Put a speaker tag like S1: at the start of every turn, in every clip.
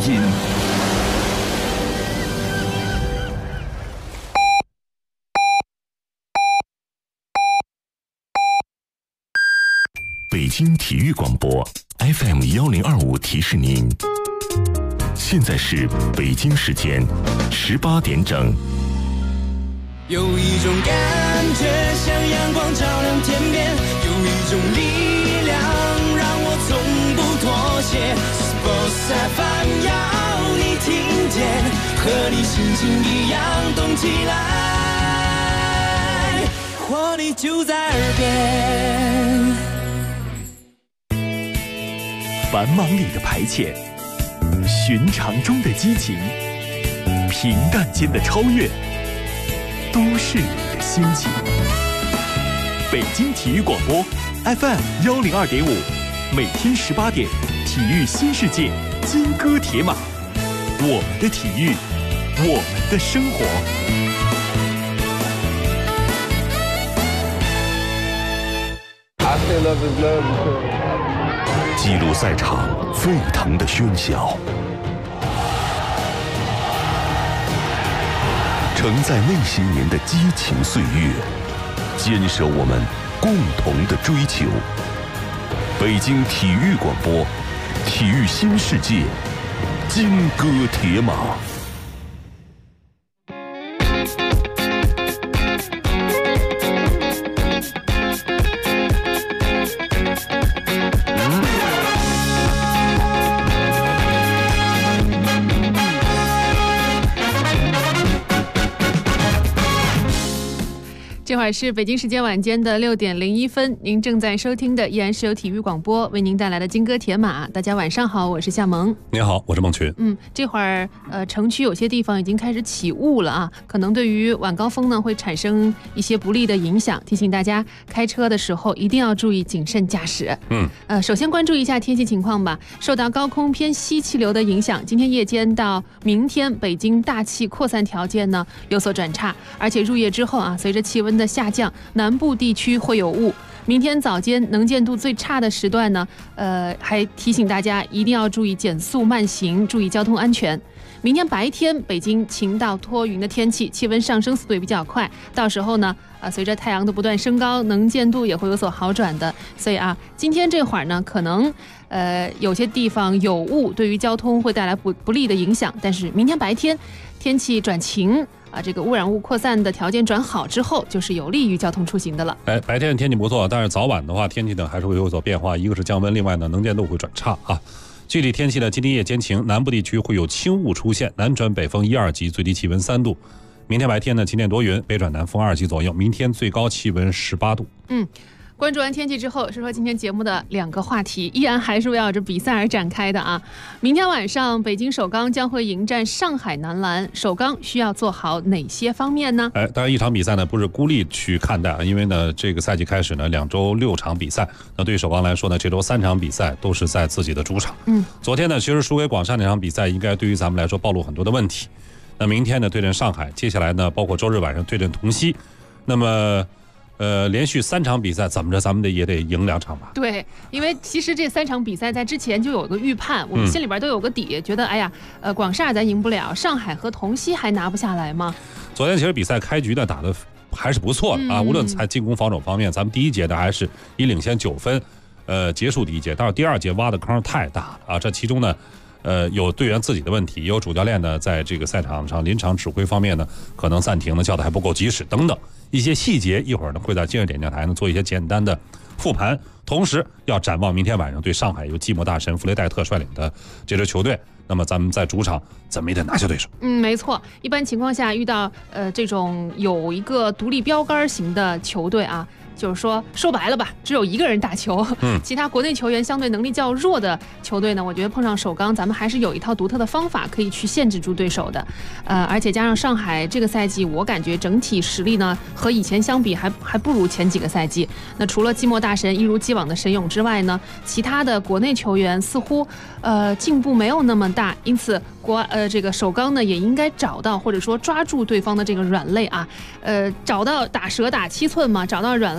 S1: 音。北京体育广播 FM1025提示您，现在是北京时间18点整。
S2: 有一种感觉像阳光照亮天边，有一种力量让我从不妥协。Sports FM 要你听见，和你心情一样动起来，活力就在耳边。
S1: 繁忙里的排遣，寻常中的激情，平淡间的超越，都市里的心情。北京体育广播 FM102.5，每天18点，体育新世界，金戈铁马，我们的体育，我们的生活。记录赛场沸腾的喧嚣，承载那些年的激情岁月，坚守我们共同的追求。北京体育广播，体育新世界，金戈铁马。
S3: 这会儿是北京时间晚间的6点01分，您正在收听的依然是由体育广播为您带来的金戈铁马。大家晚上好，我是夏萌。
S4: 你好，我是孟群。
S3: 这会儿城区有些地方已经开始起雾了啊，可能对于晚高峰呢会产生一些不利的影响，提醒大家开车的时候一定要注意谨慎驾驶。首先关注一下天气情况吧。受到高空偏西气流的影响，今天夜间到明天北京大气扩散条件呢有所转差，而且入夜之后啊，随着气温的下降，南部地区会有雾。明天早间能见度最差的时段呢，还提醒大家一定要注意减速慢行，注意交通安全。明天白天北京晴到多云的天气，气温上升速度也比较快，到时候呢，随着太阳的不断升高，能见度也会有所好转的。所以啊，今天这会儿呢，可能有些地方有雾，对于交通会带来不利的影响。但是明天白天天气转晴。这个污染物扩散的条件转好之后，就是有利于交通出行的了。
S4: 白天天气不错，但是早晚的话，天气呢还是会有所变化。一个是降温，另外呢能见度会转差啊。具体天气呢，今天夜间晴，南部地区会有轻雾出现，南转北风1、2级，最低气温3度。明天白天呢晴天多云，北转南风2级左右，明天最高气温18度。
S3: 关注完天气之后，说说今天节目的2个话题，依然还是围绕着比赛而展开的啊。明天晚上，北京首钢将会迎战上海男篮，首钢需要做好哪些方面呢？
S4: 当然一场比赛呢不是孤立去看待，因为呢这个赛季开始呢2周6场比赛，那对于首钢来说呢，这周3场比赛都是在自己的主场。昨天呢其实输给广厦那场比赛，应该对于咱们来说暴露很多的问题。那明天呢对阵上海，接下来呢包括周日晚上对阵同曦，那么连续3场比赛，怎么着咱们也得赢2场吧？
S3: 对，因为其实这3场比赛在之前就有个预判，我们心里边都有个底，觉得广厦咱赢不了，上海和同曦还拿不下来吗？
S4: 昨天其实比赛开局呢打得还是不错的啊，无论在进攻防守方面，咱们第一节呢还是以领先9分，结束第一节，但是第二节挖的坑太大了啊，这其中呢。有队员自己的问题，也有主教练呢在这个赛场上临场指挥方面呢，可能暂停呢叫的还不够及时等等一些细节，一会儿呢会在今日点将台呢做一些简单的复盘，同时要展望明天晚上对上海由寂寞大神弗雷戴特率领的这支球队，那么咱们在主场怎么也得拿下对手。
S3: 没错，一般情况下遇到这种有一个独立标杆型的球队啊，就是说白了吧，只有一个人打球，其他国内球员相对能力较弱的球队呢，我觉得碰上首钢，咱们还是有一套独特的方法可以去限制住对手的。而且加上上海这个赛季，我感觉整体实力呢和以前相比还不如前几个赛季。那除了寂寞大神一如既往的神勇之外呢，其他的国内球员似乎进步没有那么大，因此这个首钢呢也应该找到或者说抓住对方的这个软肋啊，找到打蛇打7寸嘛，找到软肋。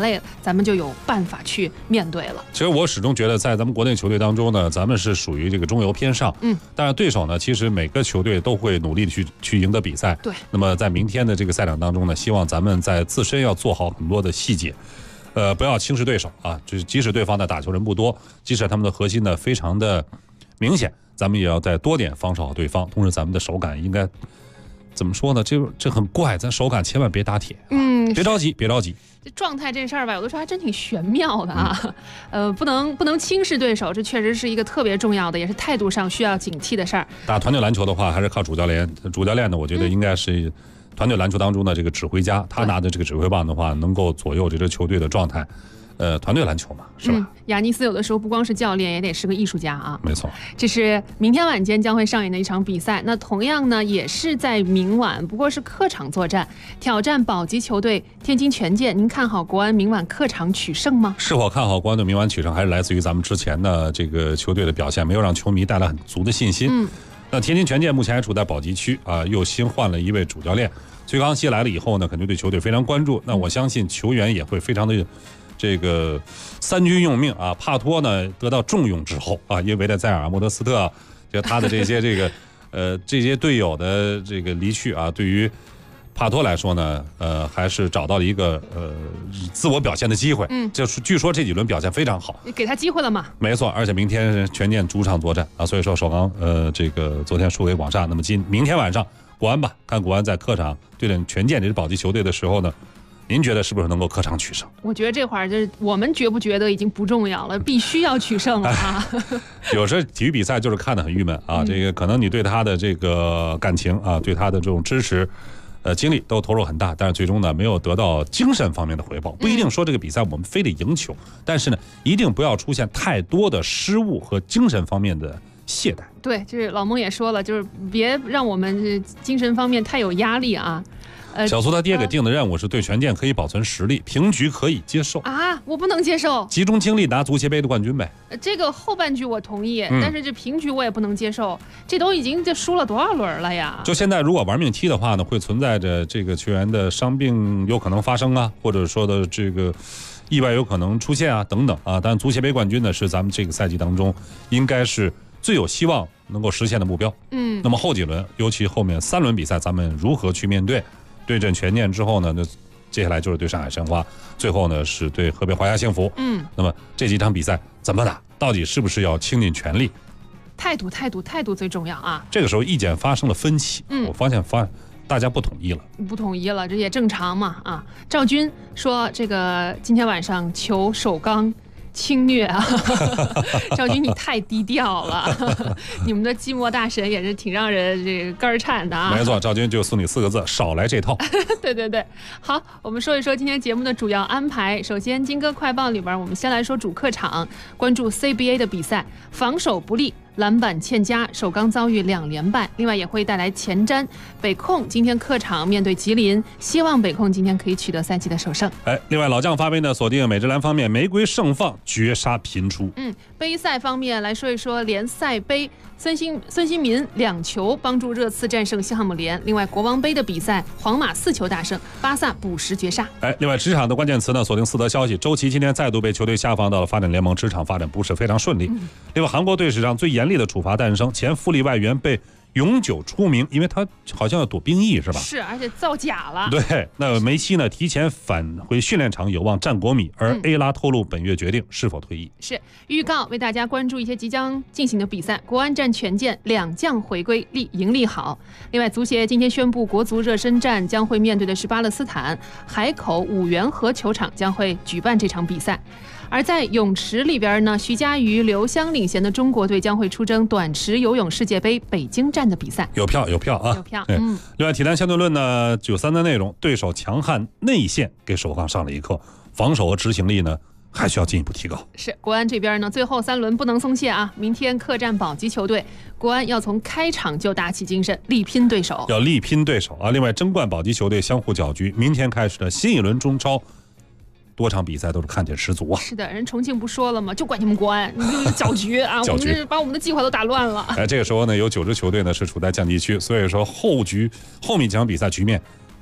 S3: 累了，咱们就有办法去面对了。
S4: 其实我始终觉得，在咱们国内球队当中呢，咱们是属于这个中游偏上，但是对手呢，其实每个球队都会努力的去赢得比赛。
S3: 对，
S4: 那么在明天的这个赛场当中呢，希望咱们在自身要做好很多的细节，不要轻视对手啊，就是即使对方的打球人不多，即使他们的核心呢非常的明显，咱们也要再多点防守好对方，同时咱们的手感应该。怎么说呢？这很怪，咱手感千万别打铁。别着急，别着急。
S3: 这状态这事儿吧，有的时候还真挺玄妙的啊。不能轻视对手，这确实是一个特别重要的，也是态度上需要警惕的事儿。
S4: 打团队篮球的话，还是靠主教练。主教练呢，我觉得应该是团队篮球当中的这个指挥家，他拿的这个指挥棒的话，能够左右这支球队的状态。团队篮球嘛，是吧？
S3: 亚尼斯有的时候不光是教练，也得是个艺术家啊。
S4: 没错，
S3: 这是明天晚间将会上演的一场比赛。那同样呢，也是在明晚，不过是客场作战，挑战保级球队天津权健。您看好国安明晚客场取胜吗？
S4: 是否看好国安队明晚取胜，还是来自于咱们之前的这个球队的表现，没有让球迷带来很足的信心。那天津权健目前还处在保级区啊，又新换了一位主教练，崔康熙来了以后呢，肯定对球队非常关注。那我相信球员也会非常的。这个三军用命啊，帕托呢得到重用之后啊，因为在埃尔莫德斯特，就他的这些这些队友的这个离去啊，对于帕托来说呢，还是找到了一个自我表现的机会。就是据说这几轮表现非常好，
S3: 给他机会了嘛？
S4: 没错，而且明天权健主场作战啊，所以说首钢这个昨天输给广厦，那么明天晚上国安吧，看国安在客场对阵权健这支保级球队的时候呢。您觉得是不是能够客场取胜？
S3: 我觉得这会儿就是我们觉不觉得已经不重要了，必须要取胜了啊！
S4: 有时候体育比赛就是看得很郁闷啊，这个可能你对他的这个感情啊，对他的这种支持，精力都投入很大，但是最终呢没有得到精神方面的回报。不一定说这个比赛我们非得赢球，但是呢一定不要出现太多的失误和精神方面的懈怠。
S3: 对，就是老孟也说了，就是别让我们精神方面太有压力啊。
S4: 小苏他爹给定的任务是对权健可以保存实力，平局可以接受
S3: 啊，我不能接受，
S4: 集中精力拿足协杯的冠军呗。
S3: 这个后半句我同意，但是这平局我也不能接受，这都已经输了多少轮了呀？
S4: 就现在如果玩命踢的话呢，会存在着这个球员的伤病有可能发生啊，或者说的这个意外有可能出现啊，等等啊。当然足协杯冠军呢是咱们这个赛季当中应该是最有希望能够实现的目标。那么后几轮，尤其后面3轮比赛，咱们如何去面对？对阵权健之后呢，那接下来就是对上海申花，最后呢是对河北华夏幸福。那么这几场比赛怎么打？到底是不是要倾尽全力？
S3: 态度最重要啊！
S4: 这个时候意见发生了分歧，我发现大家不统一了，
S3: 这也正常嘛啊！赵军说这个今天晚上求首钢。轻虐啊，赵军你太低调了，你们的寂寞大神也是挺让人这个肝颤的啊。
S4: 没错，赵军就送你4个字：少来这套。
S3: 对，好，我们说一说今天节目的主要安排。首先，金歌快报里边，我们先来说主客场，关注 CBA 的比赛，防守不利。篮板欠佳，首钢遭遇2连败，另外也会带来前瞻。北控今天客场面对吉林，希望北控今天可以取得赛季的首胜。
S4: 另外老将发威呢，锁定美职篮方面，玫瑰盛放绝杀频出。
S3: 杯赛方面来说一说联赛杯，孙兴民2球帮助热刺战胜西汉姆联。另外国王杯的比赛，皇马4球大胜巴萨，补时绝杀。
S4: 另外职场的关键词呢，锁定4则消息。周琦今天再度被球队下放到了发展联盟，职场发展不是非常顺利。另外韩国队史上最严厉的处罚诞生，前富力外援被永久除名，因为他好像要躲兵役是吧？
S3: 是，而且造假了。
S4: 对，那梅西呢提前返回训练场，有望战国米。而 A 拉透露本月决定是否退役。
S3: 是预告为大家关注一些即将进行的比赛，国安战权健，2将回归，盈利好。另外，足协今天宣布，国足热身战将会面对的是巴勒斯坦，海口五缘河球场将会举办这场比赛。而在泳池里边呢，徐嘉余、刘湘领衔的中国队将会出征短池游泳世界杯北京站的比赛。
S4: 有票啊！有票。另外，体坛相对论呢，93的内容，对手强悍内线给首钢上了一课，防守和执行力呢还需要进一步提高。
S3: 是国安这边呢，最后3轮不能松懈啊！明天客战保级球队，国安要从开场就打起精神，力拼对手
S4: 啊！另外，争冠保级球队相互搅局，明天开始的新一轮中超。多场比赛都是看点十足啊！
S3: 是的，人重庆不说了吗？就怪你们国安，你就是搅局啊！我们这把我们的计划都打乱了。
S4: 这个时候呢，有9支球队呢是处在降级区，所以说后面几场比赛局面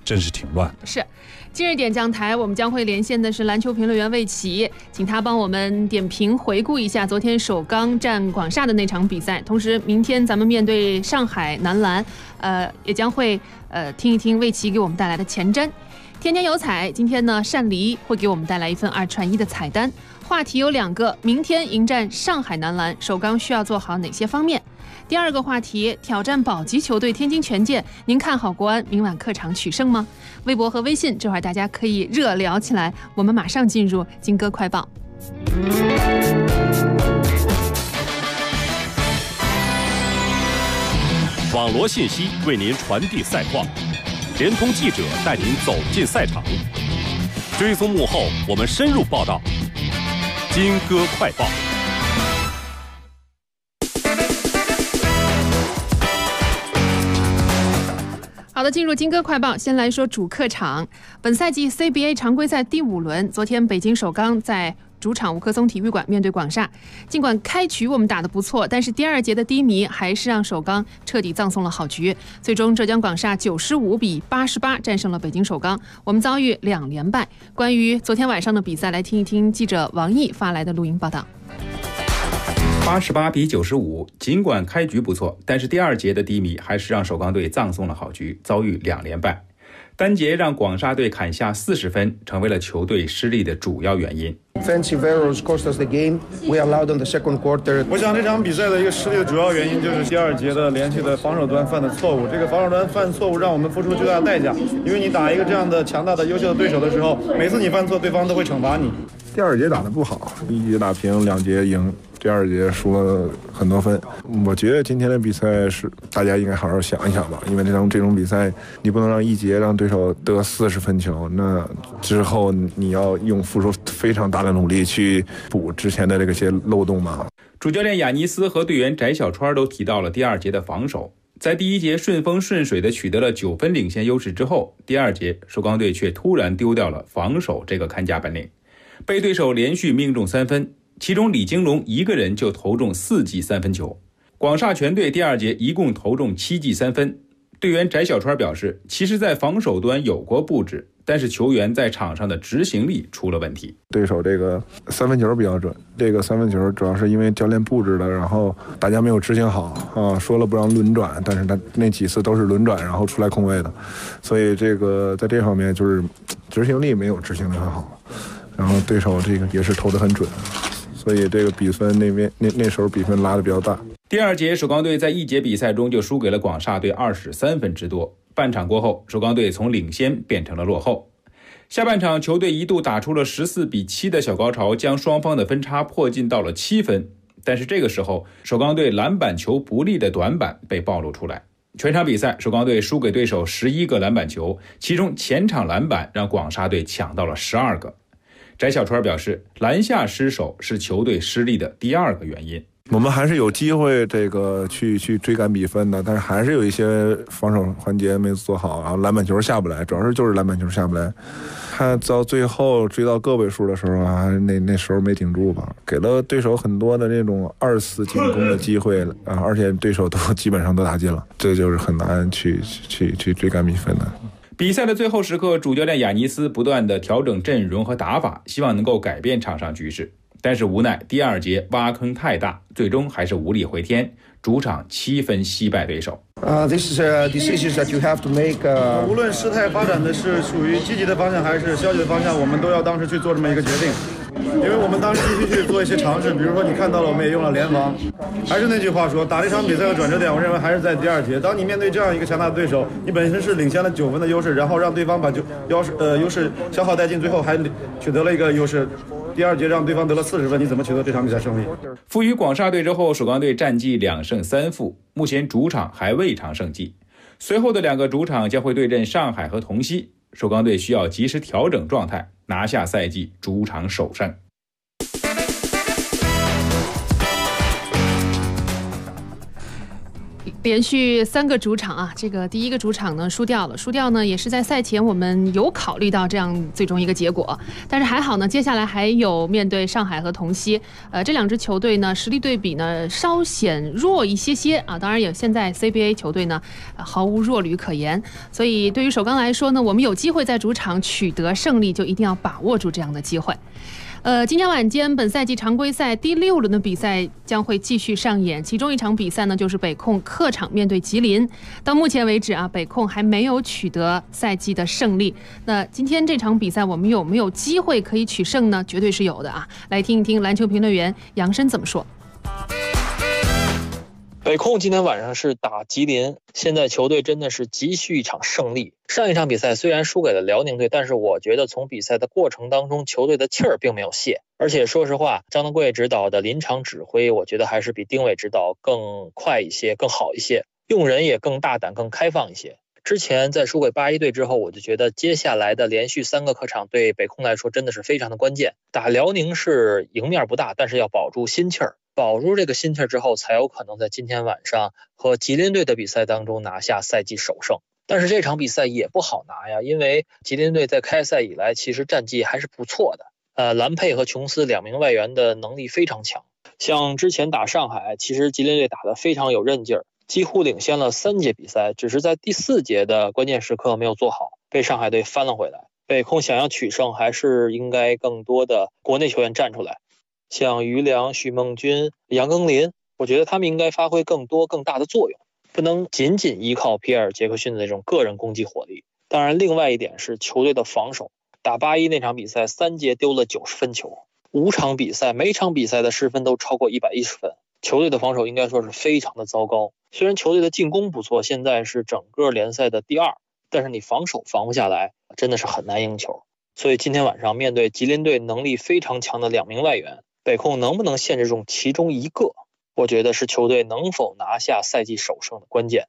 S4: 真是挺乱的。
S3: 是。今日点将台，我们将会连线的是篮球评论员魏奇，请他帮我们点评回顾一下昨天首钢战广厦的那场比赛。同时，明天咱们面对上海男篮，也将会听一听魏奇给我们带来的前瞻。天天有彩，今天呢，单黎会给我们带来一份2串1的彩单。话题有2个，明天迎战上海男篮，首钢需要做好哪些方面？第2个话题，挑战保级球队天津权健，您看好国安明晚客场取胜吗？微博和微信这会儿大家可以热聊起来。我们马上进入金歌快报。
S5: 网罗信息为您传递赛况，联通记者带您走进赛场，追踪幕后我们深入报道。金歌快报。
S3: 好的，进入金歌快报，先来说主客场。本赛季 CBA 常规赛第5轮，昨天北京首钢在主场吴克松体育馆面对广厦。尽管开局我们打得不错，但是第2节的低迷还是让首钢彻底葬送了好局。最终浙江广厦95比88战胜了北京首钢，我们遭遇2连败。关于昨天晚上的比赛，来听一听记者王毅发来的录音报道。
S6: 88比95，尽管开局不错，但是第2节的低迷还是让首钢队葬送了好局，遭遇2连败。单节让广厦队砍下40分，成为了球队失利的主要原因。
S7: Defensive errors cost us the game. We allowed in the second quarter.
S8: 我想这场比赛的一个失利的主要原因就是第2节的连续的防守端犯的错误。这个防守端犯错误让我们付出巨大的代价，因为你打一个这样的强大的优秀的对手的时候，每次你犯错，对方都会惩罚你。
S9: 第2节打得不好，1节打平，2节赢。第2节输了很多分，我觉得今天的比赛是大家应该好好想一想吧，因为这种比赛你不能让1节让对手得40分球，那之后你要付出非常大的努力去补之前的这些漏洞嘛。
S6: 主教练亚尼斯和队员翟小川都提到了第2节的防守，在第1节顺风顺水的取得了9分领先优势之后，第2节首钢队却突然丢掉了防守这个看家本领，被对手连续命中3分。其中李金龙一个人就投中4记3分球，广厦全队第2节一共投中7记3分。队员翟小川表示，其实在防守端有过布置，但是球员在场上的执行力出了问题。
S9: 对手这个3分球比较准，这个3分球主要是因为教练布置的，然后大家没有执行好啊，说了不让轮转，但是他那几次都是轮转然后出来空位的，所以这个在这方面就是执行力没有执行得很好，然后对手这个也是投得很准。所以这个比分那时候比分拉得比较大。
S6: 第2节首钢队在1节比赛中就输给了广厦队23分之多。半场过后，首钢队从领先变成了落后。下半场球队一度打出了14比7的小高潮，将双方的分差迫近到了7分。但是这个时候，首钢队篮板球不利的短板被暴露出来。全场比赛，首钢队输给对手11个篮板球，其中前场篮板让广厦队抢到了12个。翟小川表示，篮下失手是球队失利的第2个原因。
S9: 我们还是有机会去追赶比分的，但是还是有一些防守环节没做好，然后篮板球下不来，主要就是篮板球下不来。他到最后追到个位数的时候啊，那时候没顶住吧，给了对手很多的那种2次进攻的机会啊，而且对手都基本上都打进了，这就是很难去追赶比分的。
S6: 比赛的最后时刻，主教练亚尼斯不断地调整阵容和打法，希望能够改变场上局势。但是无奈第2节挖坑太大，最终还是无力回天，主场7分惜败对手。
S7: This is decisions that you have to make.
S8: 无论事态发展的是属于积极的方向还是消极的方向，我们都要当时去做这么一个决定。因为我们当时继续去做一些尝试，比如说你看到了我们也用了联防。还是那句话说，打这场比赛的转折点，我认为还是在第2节。当你面对这样一个强大的对手，你本身是领先了9分的优势，然后让对方把优势消耗殆尽，最后还取得了一个优势。第2节让对方得了40分，你怎么取得这场比赛胜利？
S6: 负于广厦队之后，首钢队战绩2胜3负，目前主场还未尝胜绩。随后的2个主场将会对阵上海和同曦，首钢队需要及时调整状态，拿下赛季主场首胜。
S3: 连续3个主场啊，这个第一个主场呢输掉呢也是在赛前我们有考虑到这样最终一个结果，但是还好呢，接下来还有面对上海和同曦，这2支球队呢实力对比呢稍显弱一些啊，当然也现在 CBA 球队呢毫无弱旅可言，所以对于首钢来说呢，我们有机会在主场取得胜利，就一定要把握住这样的机会。今天晚间本赛季常规赛第6轮的比赛将会继续上演，其中一场比赛呢就是北控客场面对吉林。到目前为止啊，北控还没有取得赛季的胜利。那今天这场比赛我们有没有机会可以取胜呢？绝对是有的啊！来听一听篮球评论员杨申怎么说。
S10: 北控今天晚上是打吉林，现在球队真的是急需一场胜利。上一场比赛虽然输给了辽宁队，但是我觉得从比赛的过程当中，球队的气儿并没有泄。而且说实话，张德贵指导的临场指挥，我觉得还是比丁伟指导更快一些，更好一些，用人也更大胆、更开放一些。之前在输给81队之后，我就觉得接下来的连续3个客场对北控来说真的是非常的关键。打辽宁是赢面不大，但是要保住心气儿。保住这个心气儿之后，才有可能在今天晚上和吉林队的比赛当中拿下赛季首胜。但是这场比赛也不好拿呀，因为吉林队在开赛以来其实战绩还是不错的。兰佩和琼斯2名外援的能力非常强。像之前打上海，其实吉林队打得非常有韧劲儿，几乎领先了3节比赛，只是在第4节的关键时刻没有做好，被上海队翻了回来。北控想要取胜，还是应该更多的国内球员站出来。像于良、许梦军、杨庚林，我觉得他们应该发挥更多更大的作用，不能仅仅依靠皮尔·杰克逊的这种个人攻击火力。当然另外一点是球队的防守，打81那场比赛3节丢了90分球，5场比赛每场比赛的失分都超过110分，球队的防守应该说是非常的糟糕。虽然球队的进攻不错，现在是整个联赛的第2，但是你防守防不下来，真的是很难赢球。所以今天晚上面对吉林队能力非常强的2名外援，北控能不能限制住其中一个，我觉得是球队能否拿下赛季首胜的关键。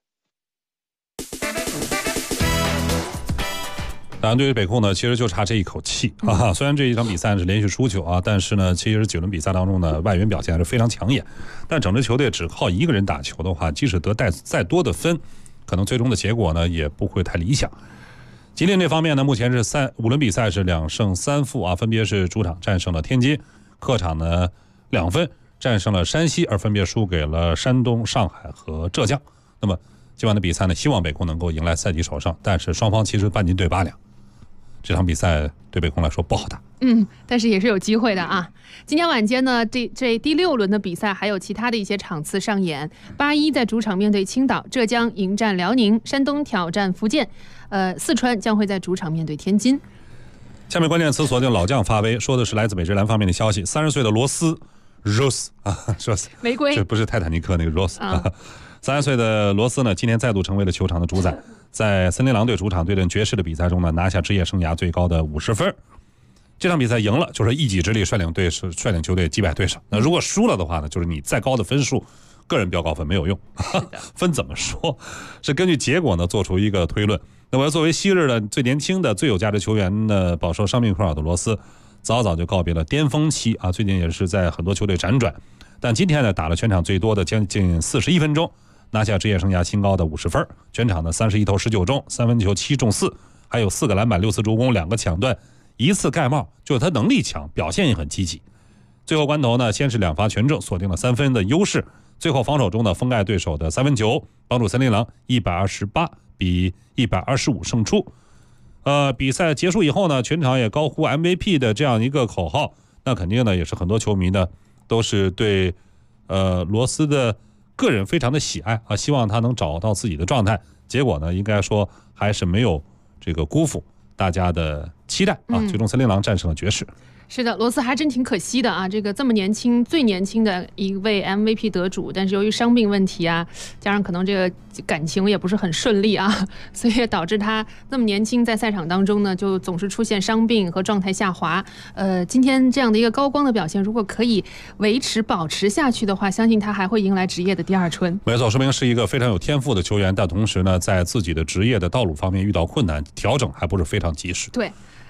S4: 当然对于北控呢，其实就差这一口气啊。虽然这一场比赛是连续输球啊，但是呢，其实9轮比赛当中呢，外援表现还是非常抢眼。但整支球队只靠一个人打球的话，即使得再多的分，可能最终的结果呢也不会太理想。吉林这方面呢，目前是5轮比赛是2胜3负啊，分别是主场战胜了天津，客场呢2分战胜了山西，而分别输给了山东、上海和浙江。那么今晚的比赛呢，希望北控能够迎来赛季首胜，但是双方其实半斤对8两，这场比赛对北控来说不好打。
S3: 但是也是有机会的啊。今天晚间呢，这第6轮的比赛还有其他的一些场次上演。81在主场面对青岛，浙江迎战辽宁，山东挑战福建，四川将会在主场面对天津。
S4: 下面关键词锁定老将发威，说的是来自美职篮方面的消息。30岁的罗斯 Rose 啊 ，Rose
S3: 玫瑰，
S4: 这不是泰坦尼克那个 Rose 啊。30岁的罗斯呢，今年再度成为了球场的主宰，在森林狼队主场对阵爵士的比赛中呢，拿下职业生涯最高的50分。这场比赛赢了，就是一己之力率领球队击败对手。那如果输了的话呢，就是你再高的分数，个人标高分没有用。分怎么说？是根据结果呢做出一个推论。那么作为昔日的最年轻的最有价值球员呢，饱受伤病困扰的罗斯，早早就告别了巅峰期啊，最近也是在很多球队辗转。但今天呢，打了全场最多的将近41分钟，拿下职业生涯新高的50分。全场的31投19中，3分球7中4，还有4个篮板6次助攻2个抢断1次盖帽，就是他能力强，表现也很积极。最后关头呢，先是2罚全中，锁定了3分的优势。最后防守中呢，封盖对手的3分球，帮助森林狼128比125胜出。比赛结束以后呢，全场也高呼 MVP 的这样一个口号。那肯定呢，也是很多球迷呢都是对罗斯的个人非常的喜爱啊，希望他能找到自己的状态。结果呢，应该说还是没有这个辜负大家的期待啊，最终森林狼战胜了爵士。
S3: 是的，罗斯还真挺可惜的啊！这么年轻，最年轻的一位 MVP 得主，但是由于伤病问题啊，加上可能这个感情也不是很顺利啊，所以导致他那么年轻在赛场当中呢，就总是出现伤病和状态下滑。今天这样的一个高光的表现，如果可以保持下去的话，相信他还会迎来职业的第2春。
S4: 没错，说明是一个非常有天赋的球员，但同时呢，在自己的职业的道路方面遇到困难，调整还不是非常及时。
S3: 对。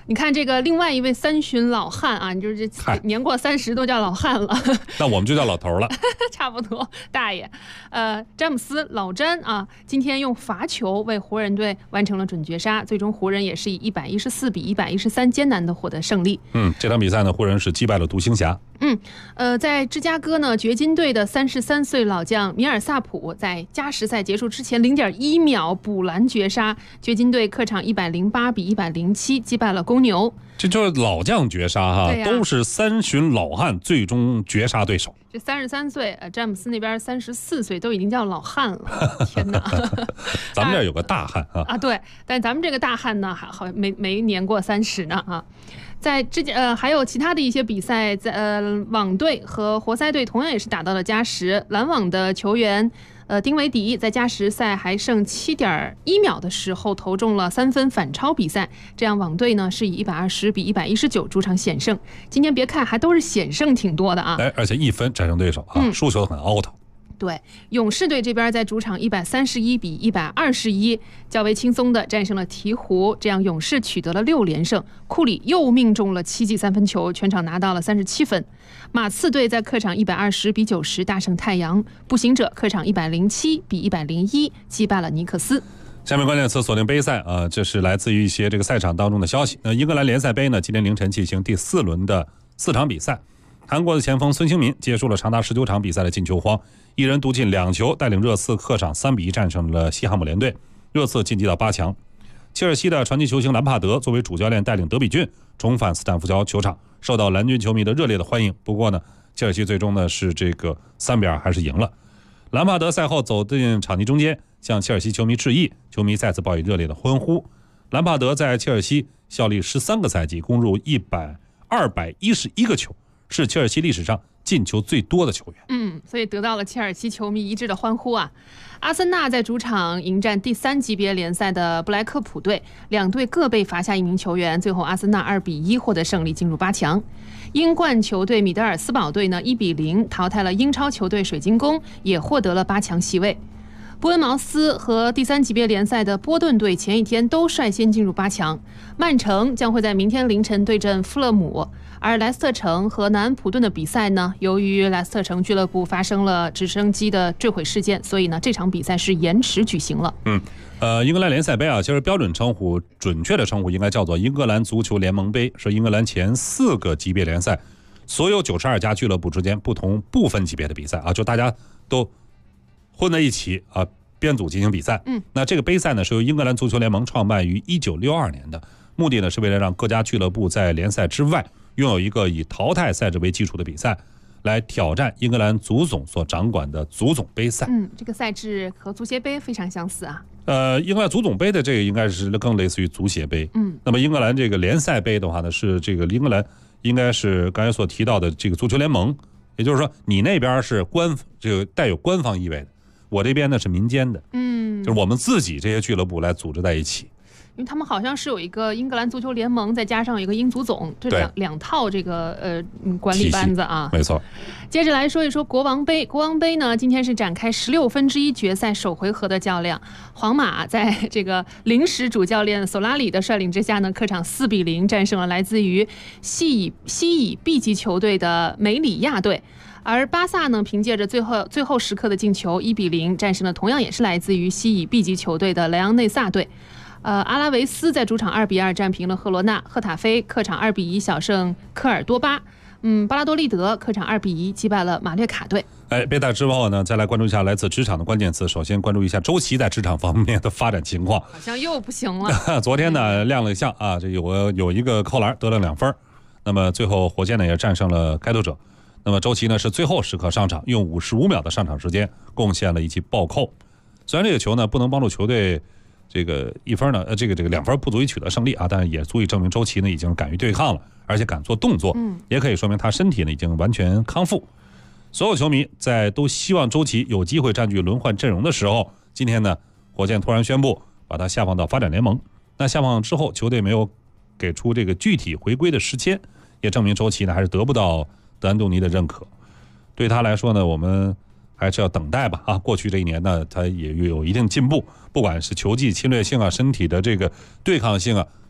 S3: 你看这个另外一位三旬老汉啊，你就是年过30都叫老汉了，
S4: 那我们就叫老头了，
S3: 差不多大爷。詹姆斯老詹啊，今天用罚球为湖人队完成了准绝杀，最终湖人也是以114比113艰难的获得胜利。
S4: 这场比赛呢，湖人是击败了独行侠。
S3: 在芝加哥呢，掘金队的33岁老将米尔萨普在加时赛结束之前0.1秒补篮绝杀，掘金队客场108比107击败了公牛。
S4: 这就是老将绝杀哈，都是三旬老汉最终绝杀对手。
S3: 这33岁，詹姆斯那边34岁，都已经叫老汉了。天哪！
S4: 咱们这儿有个大汉啊。
S3: 对，但咱们这个大汉呢，好像没年过30呢啊。在还有其他的一些比赛，在网队和活塞队同样也是打到了加时。篮网的球员丁维迪在加时赛还剩7.1秒的时候投中了3分反超比赛，这样网队呢是以120比119主场险胜。今天别看还都是险胜挺多的啊，
S4: 而且1分战胜对手啊，输球很 out。
S3: 对，勇士队这边在主场131比121较为轻松的战胜了鹈鹕，这样勇士取得了6连胜。库里又命中了7记3分球，全场拿到了37分。马刺队在客场120比90大胜太阳，步行者客场107比101击败了尼克斯。
S4: 下面关键词锁定杯赛啊，这是来自于一些这个赛场当中的消息。英格兰联赛杯呢，今天凌晨进行第4轮的4场比赛。韩国的前锋孙兴民结束了长达19场比赛的进球荒，一人独进2球，带领热刺客场3比1战胜了西汉姆联队，热刺晋级到8强。切尔西的传奇球星兰帕德作为主教练带领德比郡重返斯坦福桥球场，受到蓝军球迷的热烈的欢迎。不过呢，切尔西最终呢是这个3比2还是赢了。兰帕德赛后走进场地中间，向切尔西球迷致意，球迷再次报以热烈的欢呼。兰帕德在切尔西效力13个赛季，攻入211个球，是切尔西历史上进球最多的球员。
S3: 所以得到了切尔西球迷一致的欢呼啊。阿森纳在主场迎战第3级别联赛的布莱克普队，两队各被罚下1名球员，最后阿森纳2比1获得胜利，进入8强。英冠球队米德尔斯堡队呢1比0淘汰了英超球队水晶宫，也获得了8强席位。波恩茅斯和第3级别联赛的波顿队前一天都率先进入8强。曼城将会在明天凌晨对阵富勒姆，而莱斯特城和南安普顿的比赛呢，由于莱斯特城俱乐部发生了直升机的坠毁事件，所以呢这场比赛是延迟举行了。
S4: 英格兰联赛杯啊，其实标准称呼、准确的称呼应该叫做英格兰足球联盟杯，是英格兰前4个级别联赛所有92家俱乐部之间不同部分级别的比赛啊，就大家都混在一起啊，编组进行比赛。那这个杯赛呢是由英格兰足球联盟创办于1962年的，目的呢是为了让各家俱乐部在联赛之外拥有一个以淘汰赛制为基础的比赛，来挑战英格兰足总所掌管的足总杯赛。
S3: 这个赛制和足协杯非常相似啊。
S4: 英格兰足总杯的这个应该是更类似于足协杯。那么英格兰这个联赛杯的话呢，是这个英格兰应该是刚才所提到的这个足球联盟，也就是说你那边是这个带有官方意味的，我这边呢是民间的。就是我们自己这些俱乐部来组织在一起。
S3: 因为他们好像是有一个英格兰足球联盟，再加上有一个英足总，这两套这个管理班子啊。
S4: 没错。
S3: 接着来说一说国王杯。国王杯呢，今天是展开16分之一决赛首回合的较量。皇马在这个临时主教练索拉里的率领之下呢，客场4比0战胜了来自于西乙 B 级球队的梅里亚队。而巴萨呢，凭借着最后时刻的进球1比0战胜了同样也是来自于西乙 B 级球队的莱昂内萨队。阿拉维斯在主场2比2战平了赫罗纳，赫塔菲客场2比1小胜科尔多巴。巴拉多利德客场2比1击败了马略卡队。
S4: 杯赛之后呢，再来关注一下来自职场的关键词。首先关注一下周琦在职场方面的发展情况，
S3: 好像又不行了。
S4: 昨天呢亮了相啊，这有一个扣篮得了2分。那么最后火箭呢也战胜了开拓者。那么周琦呢是最后时刻上场，用55秒的上场时间贡献了一记暴扣。虽然这个球呢不能帮助球队这个1分呢，这个2分不足以取得胜利啊，但是也足以证明周琦呢已经敢于对抗了，而且敢做动作，也可以说明他身体呢已经完全康复。所有球迷在都希望周琦有机会占据轮换阵容的时候，今天呢火箭突然宣布把他下放到发展联盟。那下放之后，球队没有给出这个具体回归的时间，也证明周琦呢还是得不到德安东尼的认可。对他来说呢，我们还是要等待吧啊！过去这1年呢，他也有一定进步，不管是球技、侵略性啊、身体的这个对抗性啊，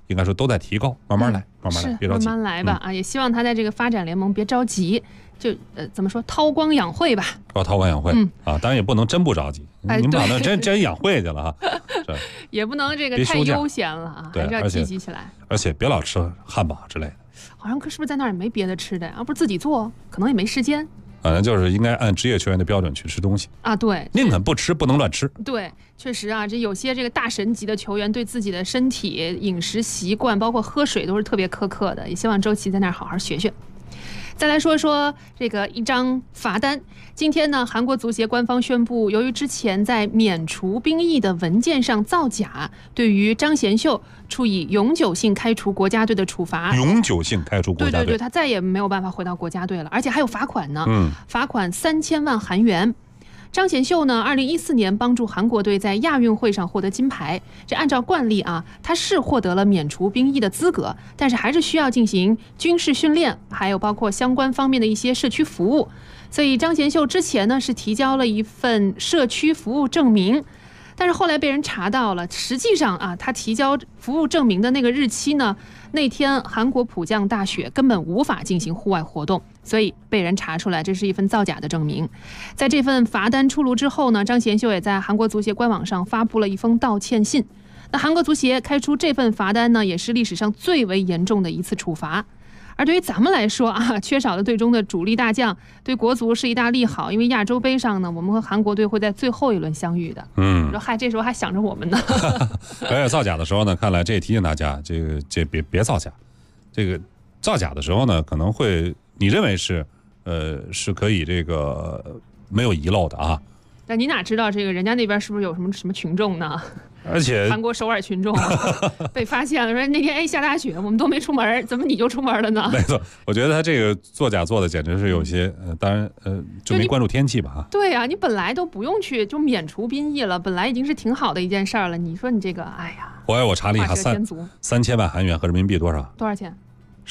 S4: 应该说都在提高，慢慢来，慢慢来，别着急，
S3: 慢慢来吧啊！也希望他在这个发展联盟别着急，就怎么说韬光养晦吧。
S4: 韬光养晦啊，当然也不能真不着急，你们把那真养晦去了哈，
S3: 也不能这个太悠闲了啊，还是要积极起来。
S4: 而且别老吃汉堡之类的。
S3: 好像是不是在那儿也没别的吃的呀？不是自己做，可能也没时间。
S4: 反正就是应该按职业球员的标准去吃东西
S3: 啊，对，
S4: 宁肯不吃，不能乱吃。
S3: 对，确实啊，这有些这个大神级的球员对自己的身体、饮食习惯，包括喝水都是特别苛刻的，也希望周琦在那儿好好学学。再来说说这个一张罚单。今天呢，韩国足协官方宣布，由于之前在免除兵役的文件上造假，对于张贤秀处以永久性开除国家队的处罚。
S4: 永久性开除国家队，
S3: 对，他再也没有办法回到国家队了，而且还有罚款呢。罚款3000万韩元。张贤秀呢，2014年帮助韩国队在亚运会上获得金牌。这按照惯例啊，他是获得了免除兵役的资格，但是还是需要进行军事训练，还有包括相关方面的一些社区服务。所以张贤秀之前呢是提交了一份社区服务证明，但是后来被人查到了，实际上啊，他提交服务证明的那个日期呢，那天韩国普降大雪，根本无法进行户外活动，所以被人查出来这是一份造假的证明。在这份罚单出炉之后呢，张贤秀也在韩国足协官网上发布了一封道歉信。那韩国足协开出这份罚单呢，也是历史上最为严重的一次处罚。而对于咱们来说啊，缺少了队中的主力大将，对国足是一大利好，因为亚洲杯上呢，我们和韩国队会在最后一轮相遇的。说嗨，这时候还想着我们呢。
S4: 而且造假的时候呢，看来这也提醒大家，这别造假。这个造假的时候呢，可能会你认为是可以这个没有遗漏的啊。
S3: 但你哪知道这个人家那边是不是有什么群众呢？
S4: 而且
S3: 韩国首尔群众被发现了，说那天下大雪，我们都没出门，怎么你就出门了呢？
S4: 没错，我觉得他这个作假做的简直是有些，当然就没关注天气吧。
S3: 对啊，你本来都不用去就免除兵役了，本来已经是挺好的一件事儿了。你说你这个，哎呀！
S4: 我查了一下，3000万韩元合人民币多少？
S3: 多少钱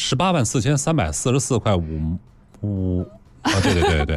S4: ？184344块5啊！对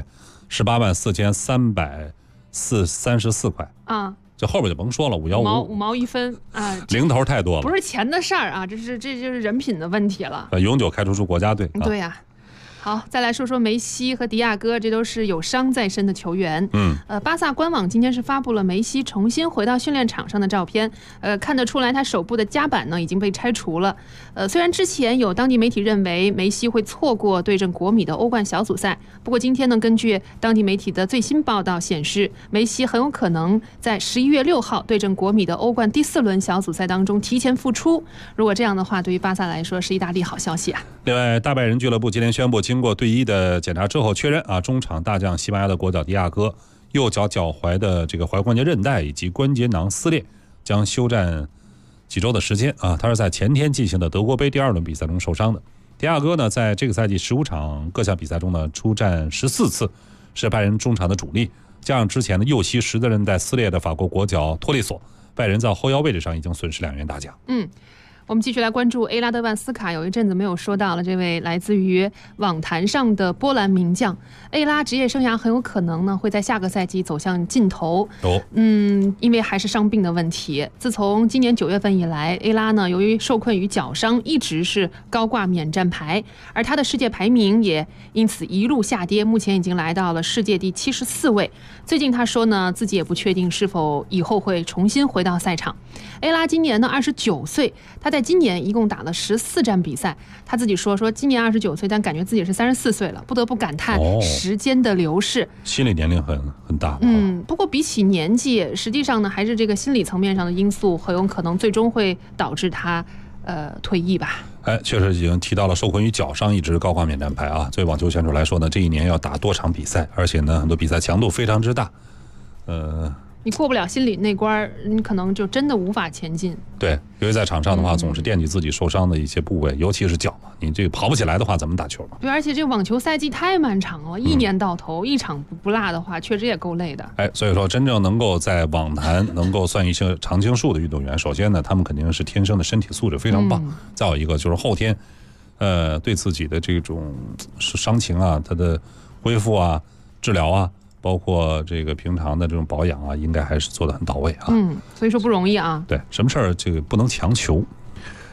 S4: ，184334块啊。这后边就甭说了，5
S3: 毛1分啊，
S4: 零头太多了，
S3: 不是钱的事儿啊，这就是人品的问题了。
S4: 永久开除出国家队。
S3: 对呀。好，再来说说梅西和迪亚哥，这都是有伤在身的球员。巴萨官网今天是发布了梅西重新回到训练场上的照片。看得出来他手部的夹板呢已经被拆除了。虽然之前有当地媒体认为梅西会错过对阵国米的欧冠小组赛，不过今天呢，根据当地媒体的最新报道显示，梅西很有可能在11月6号对阵国米的欧冠第4轮小组赛当中提前复出。如果这样的话，对于巴萨来说是一大利好消息啊。
S4: 另外，大拜仁俱乐部今天宣布，经过队医的检查之后确认啊，中场大将西班牙的国脚迪亚哥右脚脚踝的这个踝关节韧带以及关节囊撕裂，将休战几周的时间啊。他是在前天进行的德国杯第2轮比赛中受伤的。迪亚哥呢，在这个赛季15场各项比赛中呢出战14次，是拜仁中场的主力。加上之前的右膝十字韧带撕裂的法国国脚托利索，拜仁在后腰位置上已经损失2员大将。
S3: 我们继续来关注 A 拉德万斯卡，有一阵子没有说到了这位来自于网坛上的波兰名将。A 拉职业生涯很有可能呢会在下个赛季走向尽头。因为还是伤病的问题。自从今年9月份以来 ，A 拉呢由于受困于脚伤，一直是高挂免战牌，而他的世界排名也因此一路下跌，目前已经来到了世界第74位。最近他说呢，自己也不确定是否以后会重新回到赛场。A 拉今年呢29岁，他在今年一共打了14站比赛。他自己说今年29岁，但感觉自己是34岁了，不得不感叹时间的流逝。
S4: 心理年龄很大。
S3: 不过比起年纪，实际上呢，还是这个心理层面上的因素很有可能最终会导致他退役吧。
S4: 确实已经提到了受困于脚伤，一直高挂免战牌啊。作为网球选手来说呢，这一年要打多场比赛，而且呢，很多比赛强度非常之大。
S3: 你过不了心理那关，你可能就真的无法前进。
S4: 对，因为在场上的话，总是惦记自己受伤的一些部位，尤其是脚嘛。你这个跑不起来的话，怎么打球嘛？
S3: 对，而且这个网球赛季太漫长了，一年到头一场不落的话，确实也够累的。
S4: 所以说真正能够在网坛能够算一些常青树的运动员，首先呢，他们肯定是天生的身体素质非常棒。再有一个就是后天，对自己的这种伤情啊，他的恢复啊、治疗啊。包括这个平常的这种保养啊，应该还是做得很到位啊。
S3: 所以说不容易啊。
S4: 对，什么事儿这个不能强求。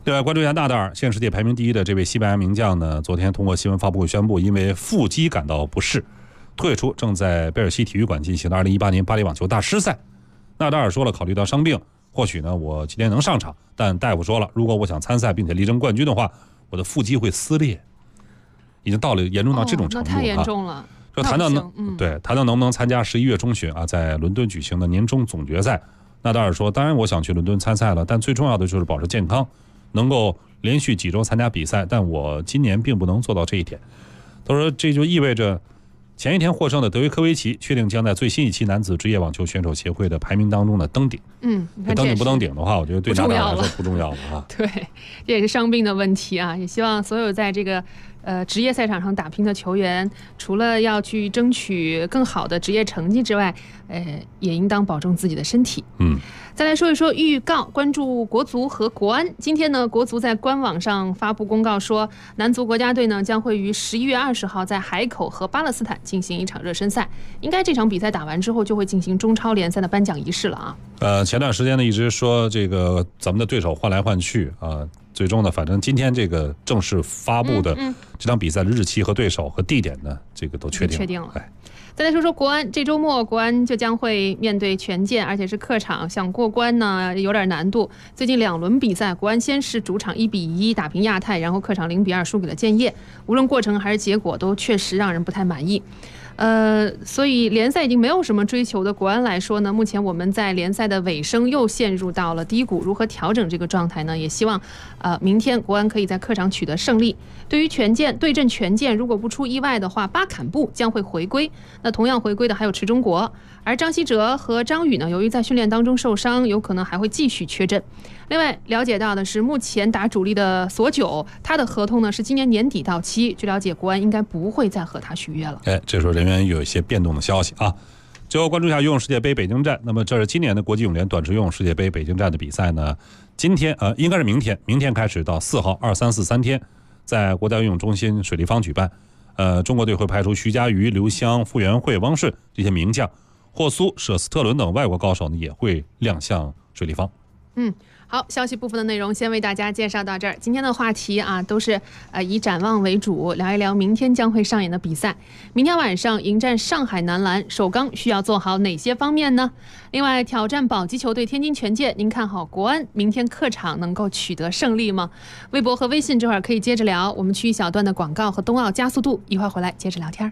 S4: 另外，关注一下纳达尔，现世界排名第一的这位西班牙名将呢，昨天通过新闻发布会宣布，因为腹肌感到不适，退出正在贝尔西体育馆进行的2018年巴黎网球大师赛。纳达尔说了，考虑到伤病，或许呢我今天能上场，但大夫说了，如果我想参赛并且力争冠军的话，我的腹肌会撕裂，已经到了严重到这种程度
S3: 那太严重了。
S4: 就谈到谈到能不能参加11月中旬啊，在伦敦举行的年终总决赛，纳达尔说，当然我想去伦敦参赛了，但最重要的就是保持健康，能够连续几周参加比赛，但我今年并不能做到这一点。他说，这就意味着前一天获胜的德约科维奇确定将在最新一期男子职业网球选手协会的排名当中呢登顶。登顶不登顶的话，我觉得对纳达尔来说不重要了啊。
S3: 对，这也是伤病的问题啊。也希望所有在这个职业赛场上打拼的球员，除了要去争取更好的职业成绩之外，也应当保重自己的身体。再来说一说预告，关注国足和国安。今天呢，国足在官网上发布公告说，男足国家队呢将会于11月20号在海口和巴勒斯坦进行一场热身赛。应该这场比赛打完之后，就会进行中超联赛的颁奖仪式了啊。
S4: 前段时间呢一直说这个咱们的对手换来换去啊，最终呢，反正今天这个正式发布的这场比赛的日期和对手和地点呢，这个都确定了。
S3: 再来说说国安，这周末国安就将会面对权健，而且是客场，想过关呢有点难度。最近2轮比赛，国安先是主场1-1打平亚泰，然后客场0-2输给了建业，无论过程还是结果都确实让人不太满意。所以联赛已经没有什么追求的国安来说呢，目前我们在联赛的尾声又陷入到了低谷，如何调整这个状态呢？也希望明天国安可以在客场取得胜利。对于权健，对阵权健，如果不出意外的话，巴坎布将会回归。那同样回归的还有池忠国，而张稀哲和张宇呢，由于在训练当中受伤，有可能还会继续缺阵。另外了解到的是，目前打主力的索九，他的合同呢是今年年底到期。据了解，国安应该不会再和他续约了。
S4: 这时候人员有一些变动的消息啊。最后关注一下游泳世界杯北京站。那么这是今年的国际泳联短池游泳世界杯北京站的比赛呢，今天应该是明天开始到4号2、3、4 3天，在国家游泳中心水立方举办。中国队会派出徐嘉余、刘湘、傅园慧、汪顺这些名将，霍苏、舍斯特伦等外国高手呢也会亮相水立方。
S3: 好，消息部分的内容先为大家介绍到这儿。今天的话题啊，都是以展望为主，聊一聊明天将会上演的比赛。明天晚上迎战上海男篮，首钢需要做好哪些方面呢？另外，挑战保级球队天津权健，您看好国安明天客场能够取得胜利吗？微博和微信这会儿可以接着聊。我们去一小段的广告和冬奥加速度，一会儿回来接着聊天。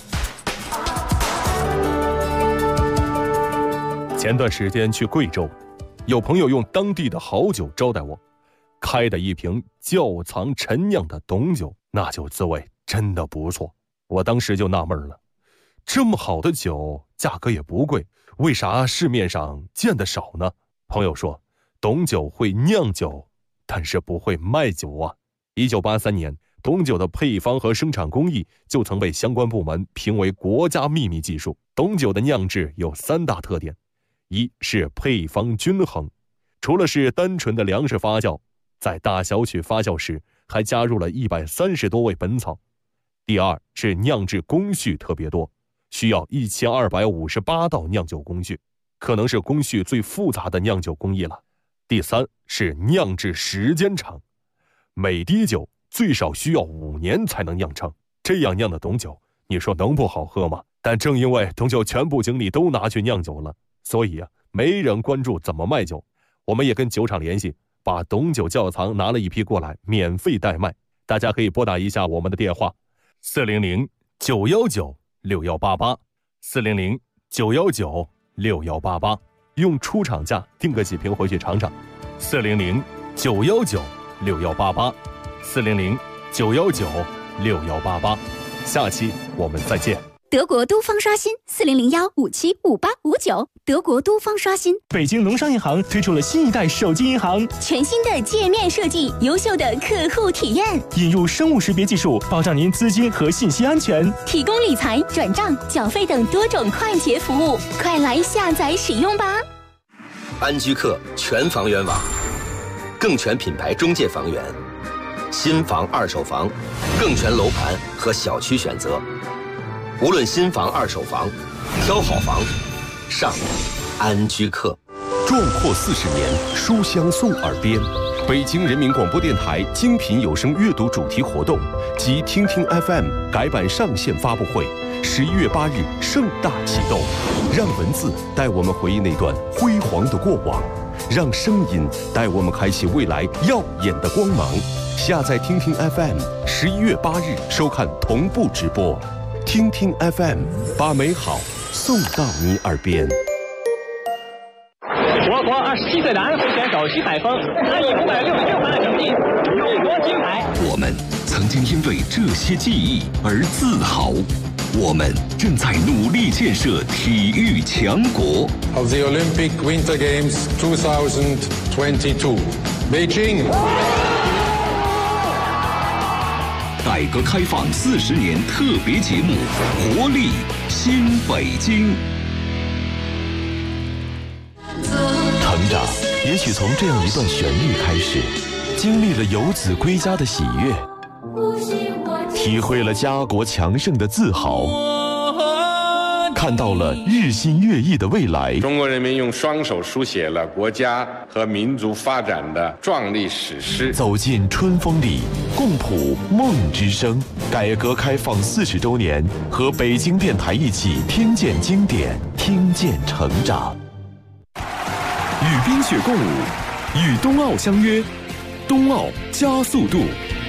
S11: 前段时间去贵州，有朋友用当地的好酒招待我，开的一瓶窖藏陈酿的董酒，那酒滋味真的不错。我当时就纳闷了，这么好的酒价格也不贵，为啥市面上见得少呢？朋友说，董酒会酿酒，但是不会卖酒啊。1983年，董酒的配方和生产工艺就曾被相关部门评为国家秘密技术。董酒的酿制有3大特点，一是配方均衡，除了是单纯的粮食发酵，在大小曲发酵时还加入了130多味本草。第二是酿制工序特别多，需要1258道酿酒工序，可能是工序最复杂的酿酒工艺了。第三是酿制时间长，每滴酒最少需要5年才能酿成，这样酿的董酒，你说能不好喝吗？但正因为董酒全部精力都拿去酿酒了，所以没人关注怎么卖酒。我们也跟酒厂联系，把董酒窖藏拿了一批过来，免费代卖。大家可以拨打一下我们的电话，400-919-6188 400-919-6188，用出厂价订个几瓶回去尝尝。400-919-6188 400-919-6188，下期我们再见。
S12: 德国都方刷新400-575859，德国都方刷新。
S13: 北京农商银行推出了新一代手机银行，
S12: 全新的界面设计，优秀的客户体验，
S13: 引入生物识别技术，保障您资金和信息安全，
S12: 提供理财、转账、缴费等多种快捷服务，快来下载使用吧！
S14: 安居客全房源网，更全品牌中介房源，新房、二手房，更全楼盘和小区选择。无论新房、二手房，挑好房，上安居客。
S15: 壮阔40年，书香送耳边，
S11: 北京人民广播电台精品有声阅读主题活动及听听 FM 改版上线发布会，11月8日盛大启动。让文字带我们回忆那段辉煌的过往，让声音带我们开启未来耀眼的光芒。下载听听 FM，11月8日收看同步直播。听听 FM， 把美好送到你耳边。
S15: 我国27岁的安徽选手徐海峰，他以566分的成绩勇夺金牌。
S16: 我们曾经因为这些记忆而自豪，我们正在努力建设体育强国。
S17: Of the Olympic Winter Games 2022, Beijing。
S16: 改革开放40年特别节目《活力新北京》。
S18: 成长也许从这样一段旋律开始，经历了游子归家的喜悦，体会了家国强盛的自豪，看到了日新月异的未来。
S19: 中国人民用双手书写了国家和民族发展的壮丽史诗。
S18: 走进春风里，共谱梦之声。改革开放40周年，和北京电台一起听见经典，听见成长。
S1: 与冰雪共舞，与冬奥相约，冬奥加速度。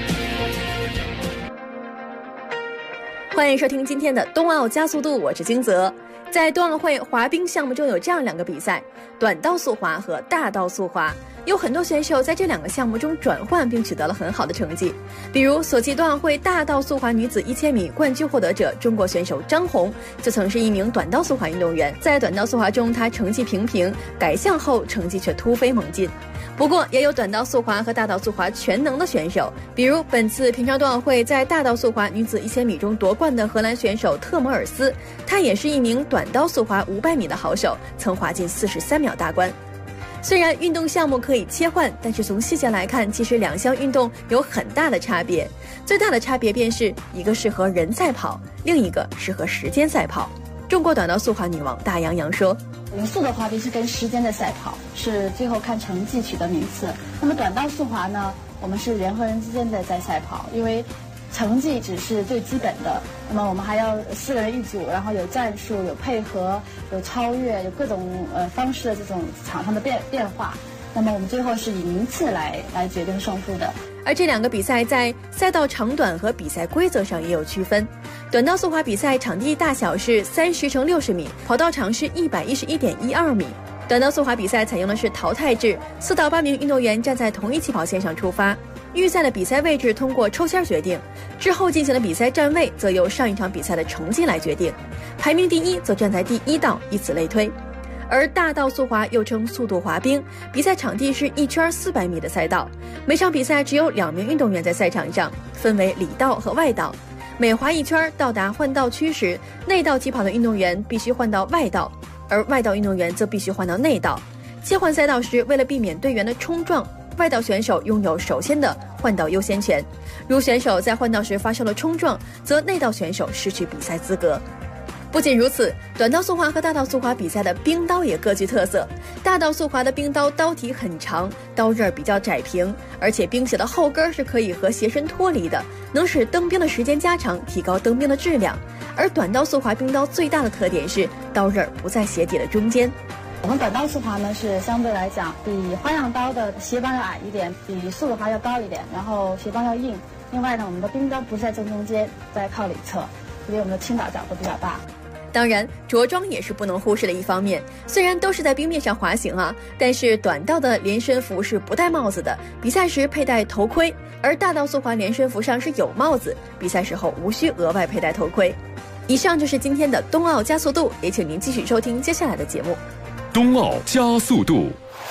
S20: 欢迎收听今天的冬奥加速度，我是金泽。在冬奥会滑冰项目中有这样2个比赛，短道速滑和大道速滑。有很多选手在这2个项目中转换并取得了很好的成绩，比如索契冬奥会大道速滑女子1000米冠军获得者中国选手张红，就曾是一名短道速滑运动员。在短道速滑中，她成绩平平，改项后成绩却突飞猛进。不过也有短道速滑和大道速滑全能的选手，比如本次平昌冬奥会在大道速滑女子1000米中夺冠的荷兰选手特摩尔斯，她也是一名短道速滑500米的好手，曾滑进43秒大关。虽然运动项目可以切换，但是从细节来看，其实2项运动有很大的差别。最大的差别便是一个适合人赛跑，另一个适合时间赛跑。中国短道速滑女王大杨洋说：
S21: 匀速的滑冰是跟时间的赛跑，是最后看成绩取得名次。那么短道速滑呢，我们是人和人之间的在赛跑，因为成绩只是最基本的，那么我们还要4个人一组，然后有战术、有配合、有超越、有各种方式的这种场上的变化。那么我们最后是以名次来决定胜负的。
S20: 而这2个比赛在赛道长短和比赛规则上也有区分。短道速滑比赛场地大小是30×60米，跑道长是111.12米。短道速滑比赛采用的是淘汰制，4到8名运动员站在同一起跑线上出发，预赛的比赛位置通过抽签决定，之后进行的比赛站位则由上一场比赛的成绩来决定，排名第1则站在第1道，以此类推。而大道速滑又称速度滑冰，比赛场地是1圈400米的赛道，每场比赛只有2名运动员在赛场上，分为里道和外道。每滑1圈到达换道区时，内道起跑的运动员必须换到外道，而外道运动员则必须换到内道。切换赛道时，为了避免队员的冲撞，外道选手拥有首先的换道优先权。如选手在换道时发生了冲撞，则内道选手失去比赛资格。不仅如此，短道速滑和大道速滑比赛的冰刀也各具特色。大道速滑的冰刀刀体很长，刀刃比较窄平，而且冰鞋的后跟是可以和鞋身脱离的，能使蹬冰的时间加长，提高蹬冰的质量。而短道速滑冰刀最大的特点是刀刃不在鞋底的中间。
S21: 我们短道速滑呢是相对来讲比花样刀的鞋帮要矮一点，比速度滑要高一点，然后鞋帮要硬。另外呢，我们的冰刀不在正中间，在靠里侧，所以我们的倾倒角度比较大。
S20: 当然，着装也是不能忽视的一方面。虽然都是在冰面上滑行啊，但是短道的连身服是不戴帽子的，比赛时佩戴头盔；而大道速滑连身服上是有帽子，比赛时候无需额外佩戴头盔。以上就是今天的冬奥加速度，也请您继续收听接下来的节目。
S1: 冬奥加速度。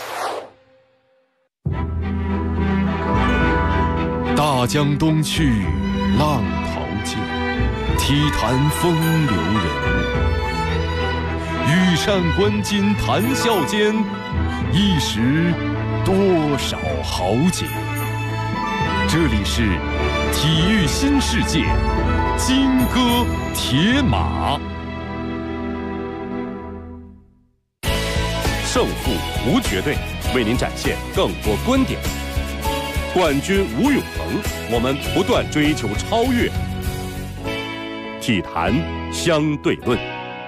S1: 大江东去，浪淘尽，体坛风流人物。羽扇纶巾谈笑间，一时多少豪杰。这里是体育新世界，金戈铁马。
S5: 胜负无绝对，为您展现更多观点。 冠军无永恒，我们不断追求超越。体坛相对论。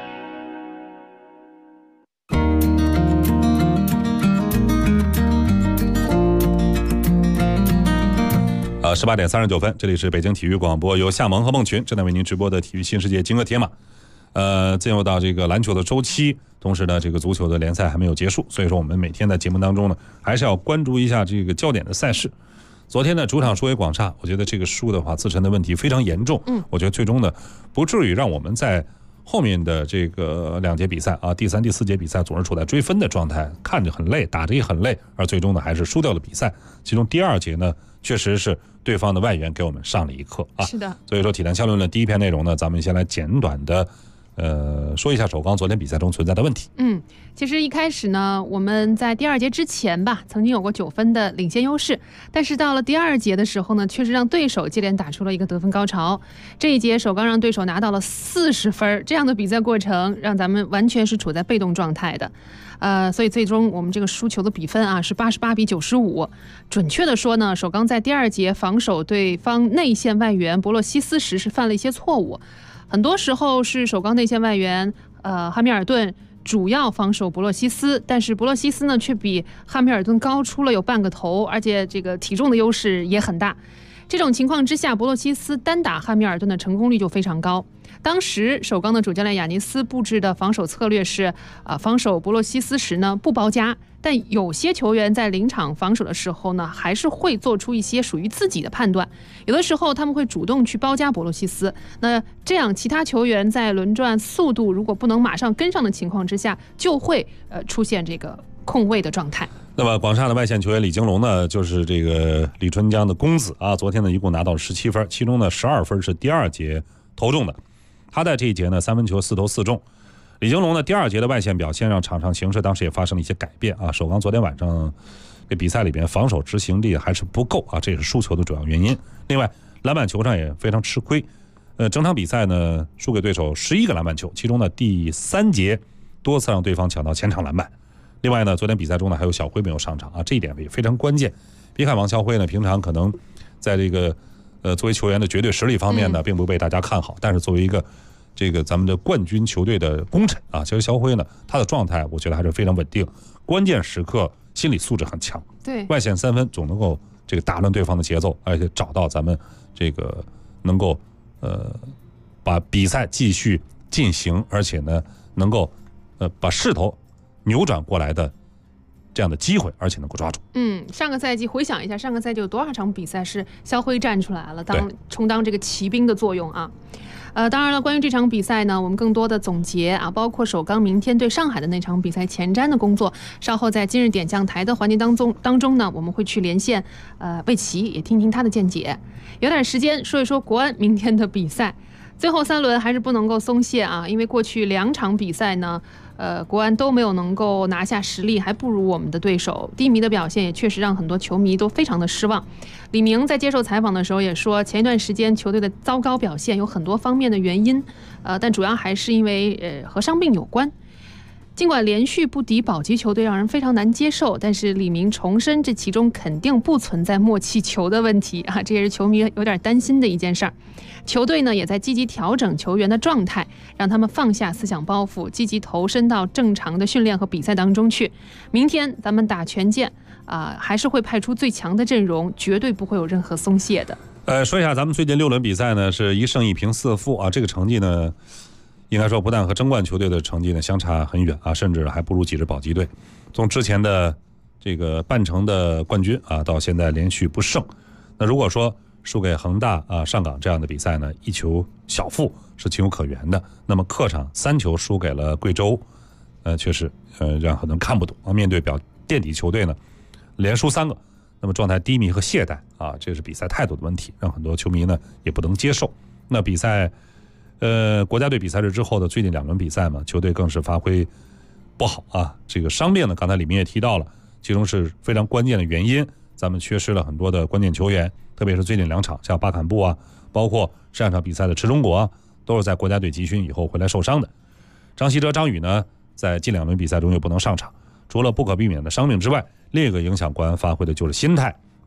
S4: 18点39分，这里是北京体育广播，由夏萌和孟群正在为您直播的体育新世界金戈铁马。进入到这个篮球的周期，同时呢，这个足球的联赛还没有结束，所以说我们每天在节目当中呢，还是要关注一下这个焦点的赛事。昨天呢，主场输给广厦，我觉得这个输的话，自身的问题非常严重。我觉得最终呢，不至于让我们在后面的这个2节比赛啊，第3、第4节比赛总是处在追分的状态，看着很累，打着也很累，而最终呢，还是输掉了比赛。其中第2节呢，确实是对方的外援给我们上了一课啊。是的。所以说，体坛相论的第一篇内容呢，咱们先来简短的说一下首钢昨天比赛中存在的问题。
S3: 其实一开始呢，我们在第2节之前吧，曾经有过9分的领先优势，但是到了第2节的时候呢，确实让对手接连打出了一个得分高潮。这一节首钢让对手拿到了40分，这样的比赛过程让咱们完全是处在被动状态的。所以最终我们这个输球的比分啊是88比95。准确的说呢，首钢在第2节防守对方内线外援博洛西斯时是犯了一些错误，很多时候是首钢内线外援汉密尔顿主要防守博洛西斯，但是博洛西斯呢却比汉密尔顿高出了有半个头，而且这个体重的优势也很大。这种情况之下，博洛西斯单打汉密尔顿的成功率就非常高。当时首钢的主教练亚尼斯布置的防守策略是防守博洛西斯时呢不包夹，但有些球员在临场防守的时候呢，还是会做出一些属于自己的判断，有的时候他们会主动去包夹博洛西斯，那这样其他球员在轮转速度如果不能马上跟上的情况之下，就会出现这个空位的状态。
S4: 那么广厦的外线球员李金龙呢，就是这个李春江的公子啊，昨天呢一共拿到了17分，其中呢12分是第2节投中的。他在这一节呢3分球4投4中。李金龙呢第2节的外线表现让场上形势当时也发生了一些改变啊。首钢昨天晚上这比赛里边防守执行力还是不够啊，这也是输球的主要原因。另外篮板球上也非常吃亏，整场比赛呢输给对手11个篮板球，其中呢第3节多次让对方抢到前场篮板。另外呢，昨天比赛中呢还有小辉没有上场啊，这一点也非常关键。别看王小辉呢平常可能在这个作为球员的绝对实力方面呢并不被大家看好，但是作为一个这个咱们的冠军球队的功臣啊，其实小辉呢他的状态我觉得还是非常稳定，关键时刻心理素质很强。对，外线3分总能够这个打乱对方的节奏，而且找到咱们这个能够把比赛继续进行，而且呢能够把势头扭转过来的这样的机会，而且能够抓住。
S3: 上个赛季回想一下，上个赛季有多少场比赛是肖辉站出来了，充当这个骑兵的作用啊。当然了，关于这场比赛呢，我们更多的总结啊，包括首钢明天对上海的那场比赛前瞻的工作，稍后在今日点将台的环节当中呢，我们会去连线魏奇，也听听他的见解。有点时间说一说国安明天的比赛。最后3轮还是不能够松懈啊，因为过去2场比赛呢，国安都没有能够拿下实力，还不如我们的对手，低迷的表现也确实让很多球迷都非常的失望。李明在接受采访的时候也说，前一段时间球队的糟糕表现有很多方面的原因，但主要还是因为和伤病有关。尽管连续不敌保级球队让人非常难接受，但是李明重申这其中肯定不存在默契球的问题啊，这也是球迷有点担心的一件事儿。球队呢也在积极调整球员的状态，让他们放下思想包袱，积极投身到正常的训练和比赛当中去。明天咱们打权健还是会派出最强的阵容，绝对不会有任何松懈的。
S4: 说一下咱们最近6轮比赛呢是1胜1平4负啊，这个成绩呢应该说不但和争冠球队的成绩呢相差很远啊，甚至还不如几支保级队。从之前的这个半程的冠军啊，到现在连续不胜。那如果说输给恒大上港这样的比赛呢，1球小负是情有可原的。那么客场3球输给了贵州，确实让很多人看不懂啊。面对垫底球队呢，连输3个，那么状态低迷和懈怠啊，这是比赛态度的问题，让很多球迷呢也不能接受。那比赛国家队比赛日之后的最近2轮比赛嘛，球队更是发挥不好啊。这个伤病呢，刚才李明也提到了，其中是非常关键的原因，咱们缺失了很多的关键球员，特别是最近2场，像巴坎布啊，包括上场比赛的池忠国啊，都是在国家队集训以后回来受伤的。张稀哲、张宇呢，在近2轮比赛中又不能上场，除了不可避免的伤病之外，另一个影响国安发挥的就是心态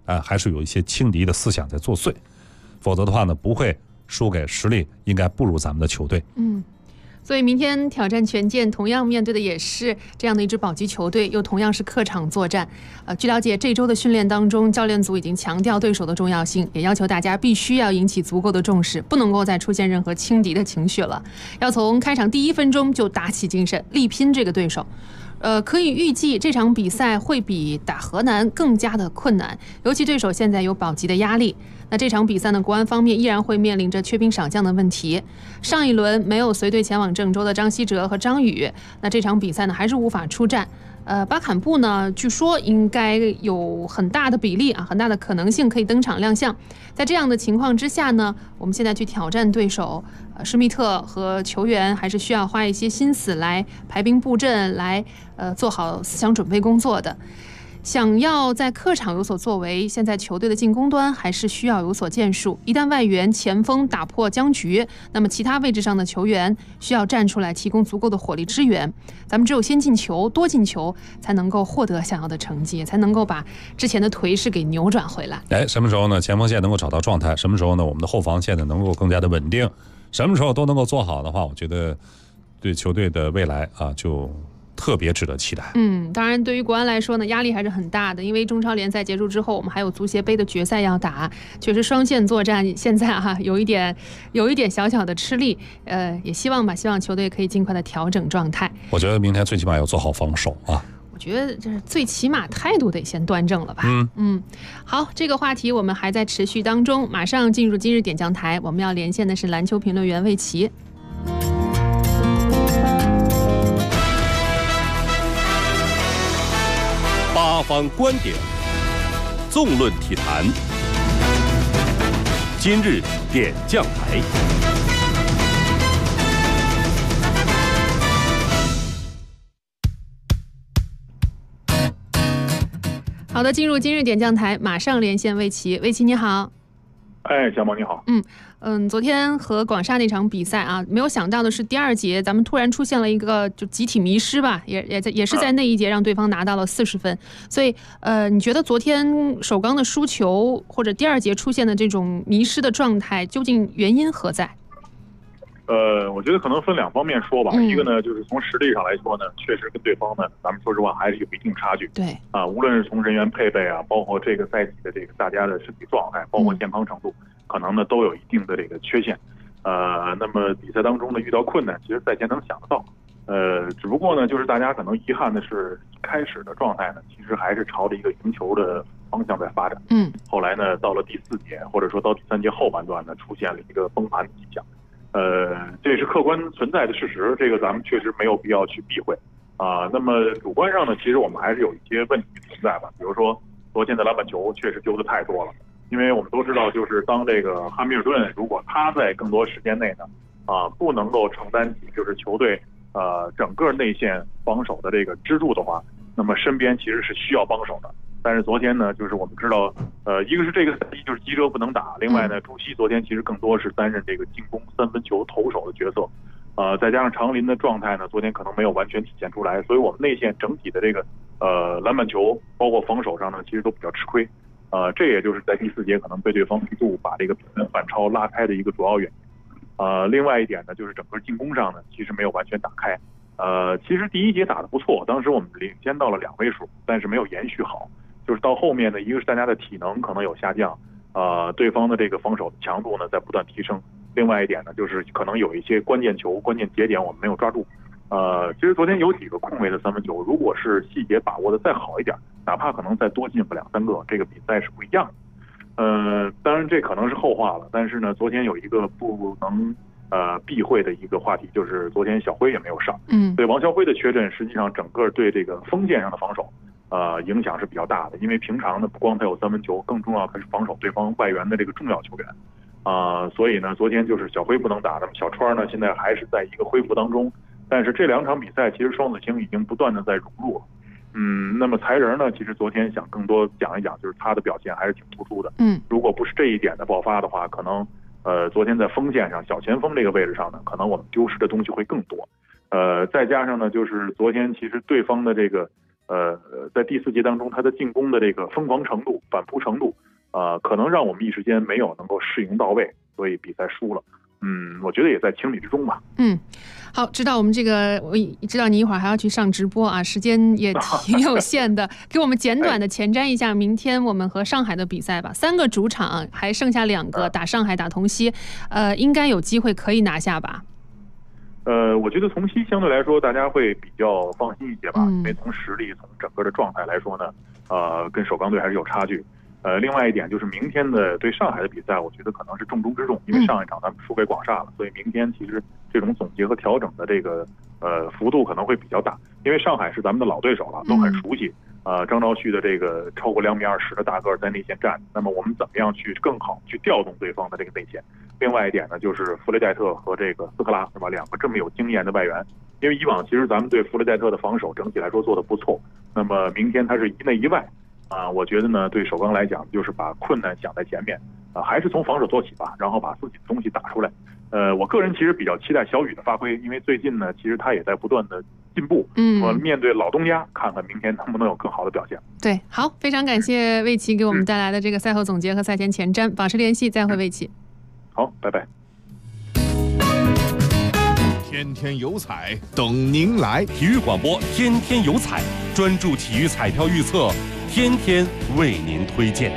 S4: 还是有一些轻敌的思想在作祟，否则的话呢，不会输给实力应该不如咱们的球队。
S3: 所以明天挑战权健，同样面对的也是这样的一支保级球队，又同样是客场作战。据了解，这周的训练当中，教练组已经强调对手的重要性，也要求大家必须要引起足够的重视，不能够再出现任何轻敌的情绪了，要从开场第1分钟就打起精神，力拼这个对手。可以预计这场比赛会比打河南更加的困难，尤其对手现在有保级的压力。那这场比赛呢，国安方面依然会面临着缺兵少将的问题。上一轮没有随队前往郑州的张稀哲和张宇，那这场比赛呢还是无法出战。巴坎布呢，据说应该有很大的比例很大的可能性可以登场亮相。在这样的情况之下呢，我们现在去挑战对手，施密特和球员还是需要花一些心思来排兵布阵，来做好思想准备工作的。想要在客场有所作为，现在球队的进攻端还是需要有所建树。一旦外援前锋打破僵局，那么其他位置上的球员需要站出来提供足够的火力支援。咱们只有先进球，多进球，才能够获得想要的成绩，才能够把之前的颓势给扭转回来。
S4: 什么时候呢？前锋线能够找到状态，什么时候呢？我们的后防线呢能够更加的稳定，什么时候都能够做好的话，我觉得对球队的未来就特别值得期待。
S3: 当然对于国安来说呢，压力还是很大的，因为中超联赛结束之后，我们还有足协杯的决赛要打，确实双线作战，现在有一点小小的吃力。也希望球队可以尽快的调整状态。
S4: 我觉得明天最起码要做好防守
S3: 我觉得这是最起码态度得先端正了吧。好，这个话题我们还在持续当中，马上进入今日点将台，我们要连线的是篮球评论员魏奇。
S5: 八方观点，纵论体坛。今日点将台。
S3: 好的，进入今日点将台，马上连线魏奇。魏奇你好。
S2: 小毛你好。
S3: 昨天和广厦那场比赛没有想到的是第2节咱们突然出现了一个就集体迷失吧，也是在那一节让对方拿到了40分。所以你觉得昨天首钢的输球或者第2节出现的这种迷失的状态，究竟原因何在？
S2: 我觉得可能分2方面说吧。一个呢，就是从实力上来说呢，确实跟对方呢，咱们说实话还是有一定差距。
S3: 对
S2: 无论是从人员配备包括这个赛季的这个大家的身体状态，包括健康程度，可能呢都有一定的这个缺陷。那么比赛当中呢遇到困难，其实赛前能想得到。只不过呢，就是大家可能遗憾的是，开始的状态呢，其实还是朝着一个赢球的方向在发展。后来呢，到了第4节或者说到第3节后半段呢，出现了一个崩盘的迹象。这是客观存在的事实，这个咱们确实没有必要去避讳那么主观上呢，其实我们还是有一些问题存在吧。比如说昨天的篮板球确实丢的太多了，因为我们都知道，就是当这个汉密尔顿如果他在更多时间内呢不能够承担起就是球队整个内线防守的这个支柱的话，那么身边其实是需要帮手的。但是昨天呢，就是我们知道，一个是这个赛季就是吉哲不能打，另外呢，朱熹昨天其实更多是担任这个进攻3分球投手的角色，再加上长林的状态呢，昨天可能没有完全体现出来，所以我们内线整体的这个篮板球，包括防守上呢，其实都比较吃亏，这也就是在第4节可能被对方一度把这个反超拉开的一个主要原因。另外一点呢，就是整个进攻上呢，其实没有完全打开。其实第1节打得不错，当时我们领先到了2位数，但是没有延续好。就是到后面呢，一个是大家的体能可能有下降，对方的这个防守强度呢在不断提升。另外一点呢，就是可能有一些关键球、关键节点我们没有抓住。其实昨天有几个空位的3分球，如果是细节把握的再好一点，哪怕可能再多进个2-3个，这个比赛是不一样的。当然这可能是后话了，但是呢，昨天有一个不能避讳的一个话题，就是昨天小辉也没有上。对王小辉的缺阵，实际上整个对这个锋线上的防守。影响是比较大的，因为平常呢不光他有3分球，更重要的是防守对方外援的这个重要球员，所以呢昨天就是小辉不能打，那么小川呢现在还是在一个恢复当中，但是这2场比赛其实双子星已经不断的在融入了。那么才人呢，其实昨天想更多讲一讲，就是他的表现还是挺突出的。如果不是这一点的爆发的话，可能昨天在锋线上小前锋这个位置上呢，可能我们丢失的东西会更多。再加上呢，就是昨天其实对方的这个在第4节当中他的进攻的这个疯狂程度、反扑程度，可能让我们一时间没有能够适应到位，所以比赛输了。我觉得也在情理之中吧。
S3: 好，知道我们这个，我知道你一会儿还要去上直播啊，时间也挺有限的，给我们简短的前瞻一下明天我们和上海的比赛吧。3个主场，还剩下2个，打上海打同曦，应该有机会可以拿下吧？
S2: 我觉得同曦相对来说大家会比较放心一些吧，因为从实力、从整个的状态来说呢，跟首钢队还是有差距。另外一点就是明天的对上海的比赛，我觉得可能是重中之重，因为上一场咱们输给广厦了，所以明天其实这种总结和调整的这个幅度可能会比较大，因为上海是咱们的老对手了，都很熟悉。张昭旭的这个超过2.20米的大个在内线站，那么我们怎么样去更好去调动对方的这个内线？另外一点呢，就是弗雷戴特和这个斯科拉是吧，2个这么有经验的外援。因为以往其实咱们对弗雷戴特的防守整体来说做得不错，那么明天他是1内1外。我觉得呢，对首钢来讲，就是把困难想在前面，还是从防守做起吧，然后把自己的东西打出来。我个人其实比较期待小雨的发挥，因为最近呢，其实他也在不断的进步。面对老东家，看看明天能不能有更好的表现。
S3: 对，好，非常感谢魏奇给我们带来的这个赛后总结和赛前前瞻，保持联系，再会，魏奇。
S2: 好，拜拜。
S9: 天天有彩等您来，
S5: 体育广播天天有彩，专注体育彩票预测，天天为您推荐。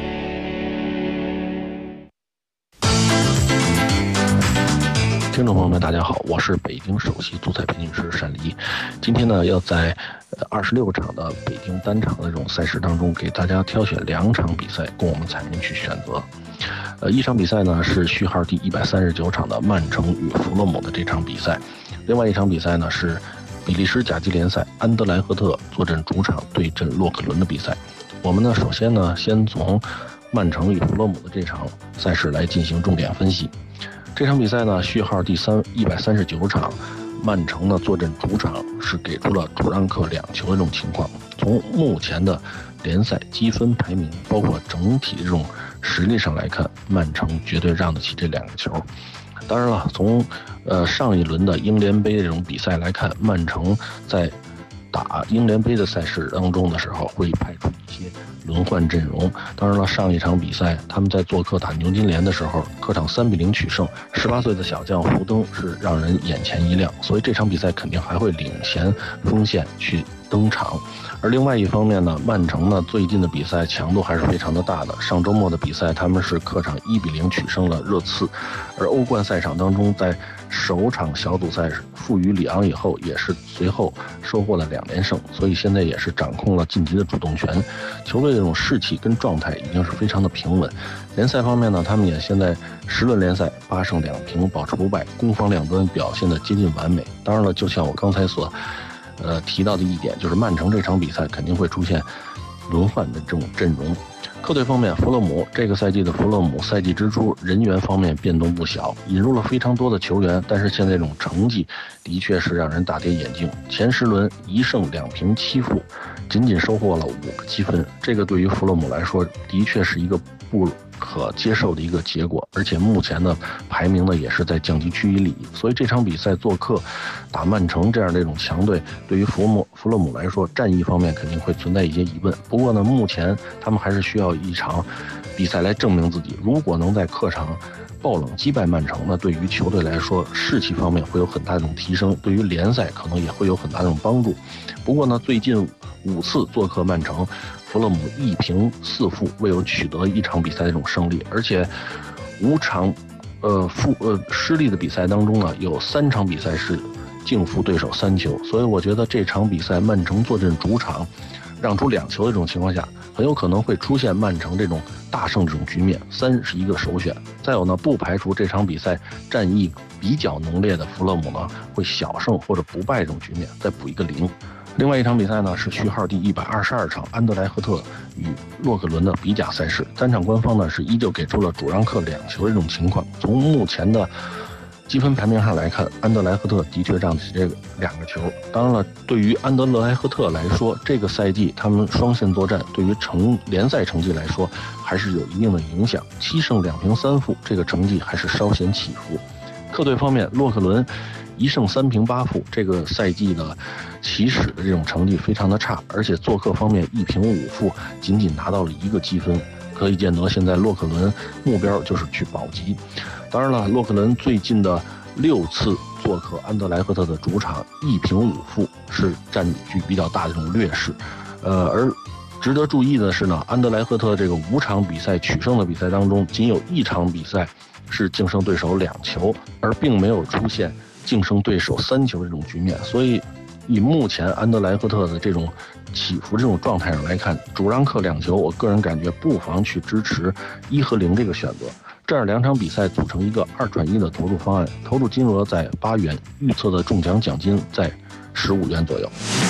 S22: 听众朋友们，大家好，我是北京首席足彩评师单黎。今天呢，要在26场的北京单场的这种赛事当中，给大家挑选2场比赛供我们彩民去选择。一场比赛呢是序号第139场的曼城与弗洛姆的这场比赛，另外一场比赛呢是比利时甲级联赛安德莱赫特坐镇主场对阵洛克伦的比赛。我们呢首先呢先从曼城与弗洛姆的这场赛事来进行重点分析。这场比赛呢序号第139场，曼城呢坐镇主场是给出了主让客2球的这种情况。从目前的联赛积分排名，包括整体这种实力上来看，曼城绝对让得起这2个球。当然了，从上一轮的英联杯这种比赛来看，曼城在打英联杯的赛事当中的时候会派出一些轮换阵容。当然了，上一场比赛他们在做客打牛津联的时候，客场3-0取胜，18岁的小将福登是让人眼前一亮，所以这场比赛肯定还会领衔锋线去登场。而另外一方面呢，曼城呢最近的比赛强度还是非常的大的。上周末的比赛他们是客场1-0取胜了热刺，而欧冠赛场当中在首场小组赛负于里昂以后，也是随后收获了2连胜，所以现在也是掌控了晋级的主动权。球队这种士气跟状态已经是非常的平稳。联赛方面呢，他们也现在10轮联赛8胜2平，保持不败，攻防两端表现的接近完美。当然了，就像我刚才所提到的一点，就是曼城这场比赛肯定会出现轮换的这种阵容。客队方面，弗洛姆这个赛季的弗洛姆赛季之初人员方面变动不小，引入了非常多的球员，但是现在这种成绩的确是让人大跌眼镜。前10轮1胜2平7负，仅仅收获了5个积分，这个对于弗洛姆来说的确是一个不可接受的一个结果，而且目前呢排名呢也是在降级区域里，所以这场比赛做客打曼城这样的一种强队，对于弗洛姆来说战役方面肯定会存在一些疑问。不过呢，目前他们还是需要一场比赛来证明自己，如果能在客场爆冷击败曼城，那对于球队来说士气方面会有很大的这种提升，对于联赛可能也会有很大的这种帮助。不过呢，最近5次做客曼城，弗洛姆1平4负，未有取得一场比赛的这种胜利，而且5场失利的比赛当中呢，有3场比赛是净负对手3球，所以我觉得这场比赛曼城坐镇主场让出2球的这种情况下，很有可能会出现曼城这种大胜这种局面，3是一个首选。再有呢，不排除这场比赛战役比较浓烈的弗洛姆呢会小胜或者不败这种局面，再补一个0。另外一场比赛呢是序号第122场安德莱赫特与洛克伦的比甲赛事，单场官方呢是依旧给出了主让客2球的这种情况。从目前的积分排名上来看，安德莱赫特的确让起这个2个球。当然了，对于安德莱赫特来说，这个赛季他们双线作战对于联赛成绩来说还是有一定的影响，7胜2平3负，这个成绩还是稍显起伏。客队方面，洛克伦 1胜3平8负，这个赛季的起始的这种成绩非常的差，而且做客方面1平5负，仅仅拿到了1个积分。可以见得，现在洛克伦目标就是去保级。当然了，洛克伦最近的6次做客安德莱赫特的主场1平5负，是占据比较大的这种劣势。而值得注意的是呢，安德莱赫特这个5场比赛取胜的比赛当中，仅有1场比赛是净胜对手2球，而并没有出现净胜对手3球这种局面。所以，以目前安德莱赫特的这种起伏这种状态上来看，主让客2球，我个人感觉不妨去支持1和0这个选择。这样2场比赛组成一个2转1的投注方案，投注金额在8元，预测的中奖奖金在15元左右。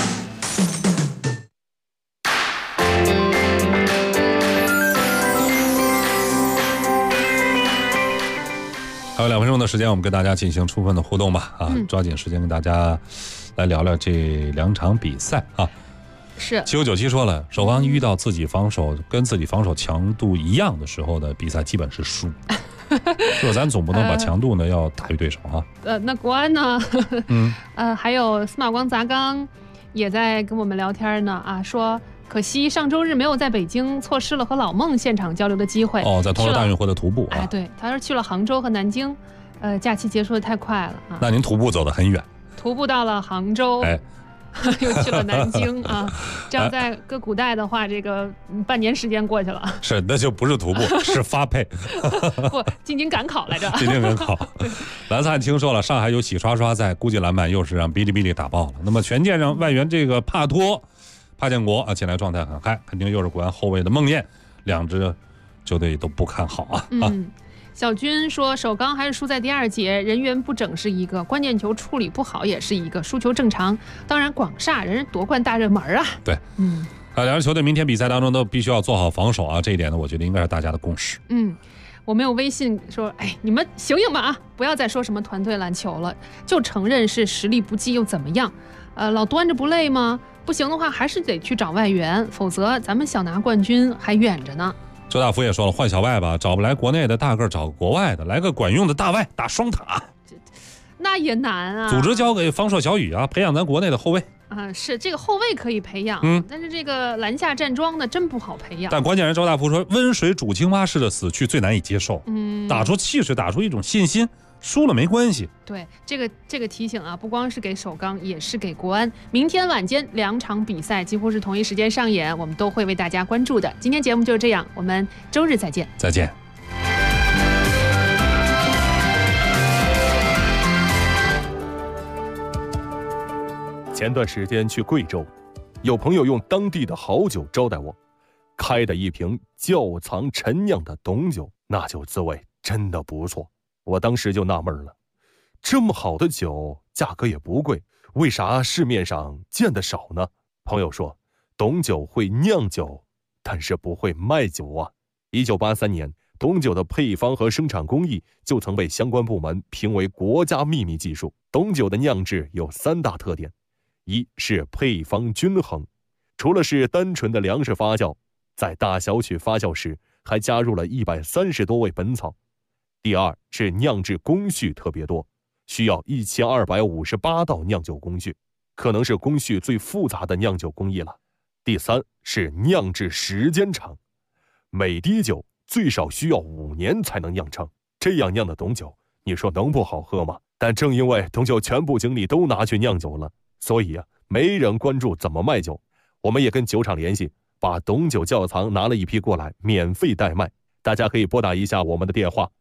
S4: 还有2分钟的时间，我们跟大家进行充分的互动吧。抓紧时间跟大家来聊聊这2场比赛啊。
S3: 是
S4: 7597说了，首钢遇到自己防守跟自己防守强度一样的时候的比赛，基本是输。就是咱总不能把强度呢要大于对手啊。
S3: 那国安呢？还有司马光砸缸也在跟我们聊天呢啊，说可惜上周日没有在北京，错失了和老孟现场交流的机会。
S4: 在通州大运会的徒步
S3: 啊。对，他说去了杭州和南京，假期结束的太快了啊。
S4: 那您徒步走得很远。
S3: 徒步到了杭州。又去了南京啊，这样在搁古代的话，这个半年时间过去了。
S4: 是，那就不是徒步，是发配。
S3: 不，进京赶考来着。
S4: 进京赶考。蓝灿听说了，上海有洗刷刷在，估计篮板又是让哔哩哔哩打爆了。那么权健让外援这个帕建国啊，近来状态很嗨，肯定又是国安后卫的梦魇，2支球队都不看好啊。
S3: 小军说，首钢还是输在第2节，人员不整是一个，关键球处理不好也是一个，输球正常。当然广厦人夺冠大热门啊。
S4: 对，2支球队明天比赛当中都必须要做好防守啊，这一点呢，我觉得应该是大家的共识。
S3: 我们有微信说，你们醒醒吧啊，不要再说什么团队篮球了，就承认是实力不济又怎么样？老端着不累吗？不行的话还是得去找外援，否则咱们想拿冠军还远着呢。
S4: 周大福也说了，换小外吧，找不来国内的大个，找国外的，来个管用的大外打双塔，
S3: 那也难啊。
S4: 组织交给方硕小雨啊，培养咱国内的后卫
S3: 啊。是这个后卫可以培养，但是这个篮下站桩呢，真不好培养。
S4: 但关键人周大福说，温水煮青蛙式的死去最难以接受，打出气势，打出一种信心。输了没关系。
S3: 对，这个提醒啊，不光是给首钢，也是给国安。明天晚间2场比赛几乎是同一时间上演，我们都会为大家关注的。今天节目就是这样，我们周日再见。
S4: 再见。
S11: 前段时间去贵州，有朋友用当地的好酒招待我，开的一瓶窖藏陈酿的董酒，那酒滋味真的不错。我当时就纳闷了，这么好的酒，价格也不贵，为啥市面上见得少呢？朋友说，董酒会酿酒，但是不会卖酒啊。1983年，董酒的配方和生产工艺就曾被相关部门评为国家秘密技术。董酒的酿制有3大特点，一是配方均衡，除了是单纯的粮食发酵，在大小曲发酵时还加入了130多味本草。第二是酿制工序特别多，需要1258道酿酒工序，可能是工序最复杂的酿酒工艺了。第三是酿制时间长，每滴酒最少需要5年才能酿成，这样酿的董酒，你说能不好喝吗？但正因为董酒全部精力都拿去酿酒了，所以没人关注怎么卖酒。我们也跟酒厂联系，把董酒窖藏拿了一批过来，免费代卖。大家可以拨打一下我们的电话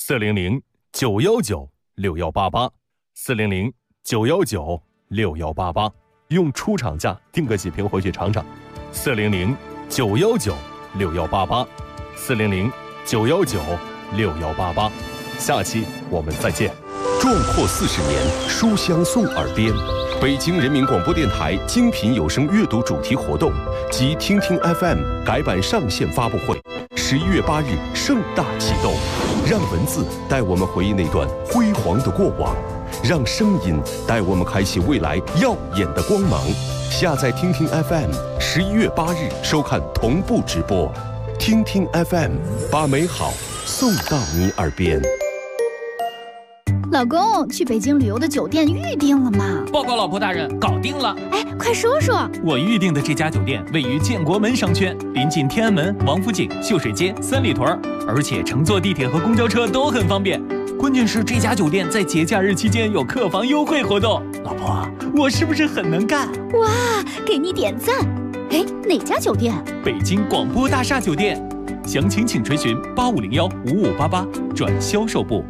S11: 400-919-6188，400-919-6188，用出厂价订个几瓶回去尝尝。400-919-6188，400-919-6188。下期我们再见。
S16: 壮阔40年，书香送耳边。北京人民广播电台精品有声阅读主题活动及听听 FM 改版上线发布会，11月8日盛大启动。让文字带我们回忆那段辉煌的过往，让声音带我们开启未来耀眼的光芒。下载听听 FM，11月8日收看同步直播。听听 FM， 把美好送到你耳边。
S12: 老
S7: 老公，去北京旅游的酒店预定了吗？
S8: 报告老婆大人，搞定了。
S7: 哎，快说说。
S13: 我预定的这家酒店位于建国门商圈，临近天安门、王府井、秀水街、三里屯，而且乘坐地铁和公交车都很方便。关键是这家酒店在节假日期间有客房优惠活动。老婆，我是不是很能干？
S7: 哇，给你点赞。哎，哪家酒店？
S13: 北京广播大厦酒店。详情请垂询8501-5588转销售部。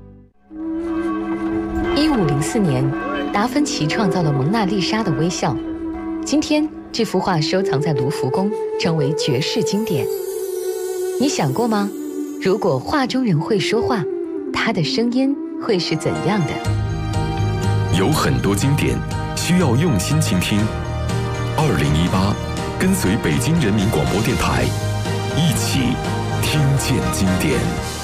S23: 1504年，达芬奇创造了蒙娜丽莎的微笑。今天，这幅画收藏在卢浮宫，成为绝世经典。你想过吗？如果画中人会说话，他的声音会是怎样的？
S16: 有很多经典需要用心倾听。2018，跟随北京人民广播电台，一起听见经典。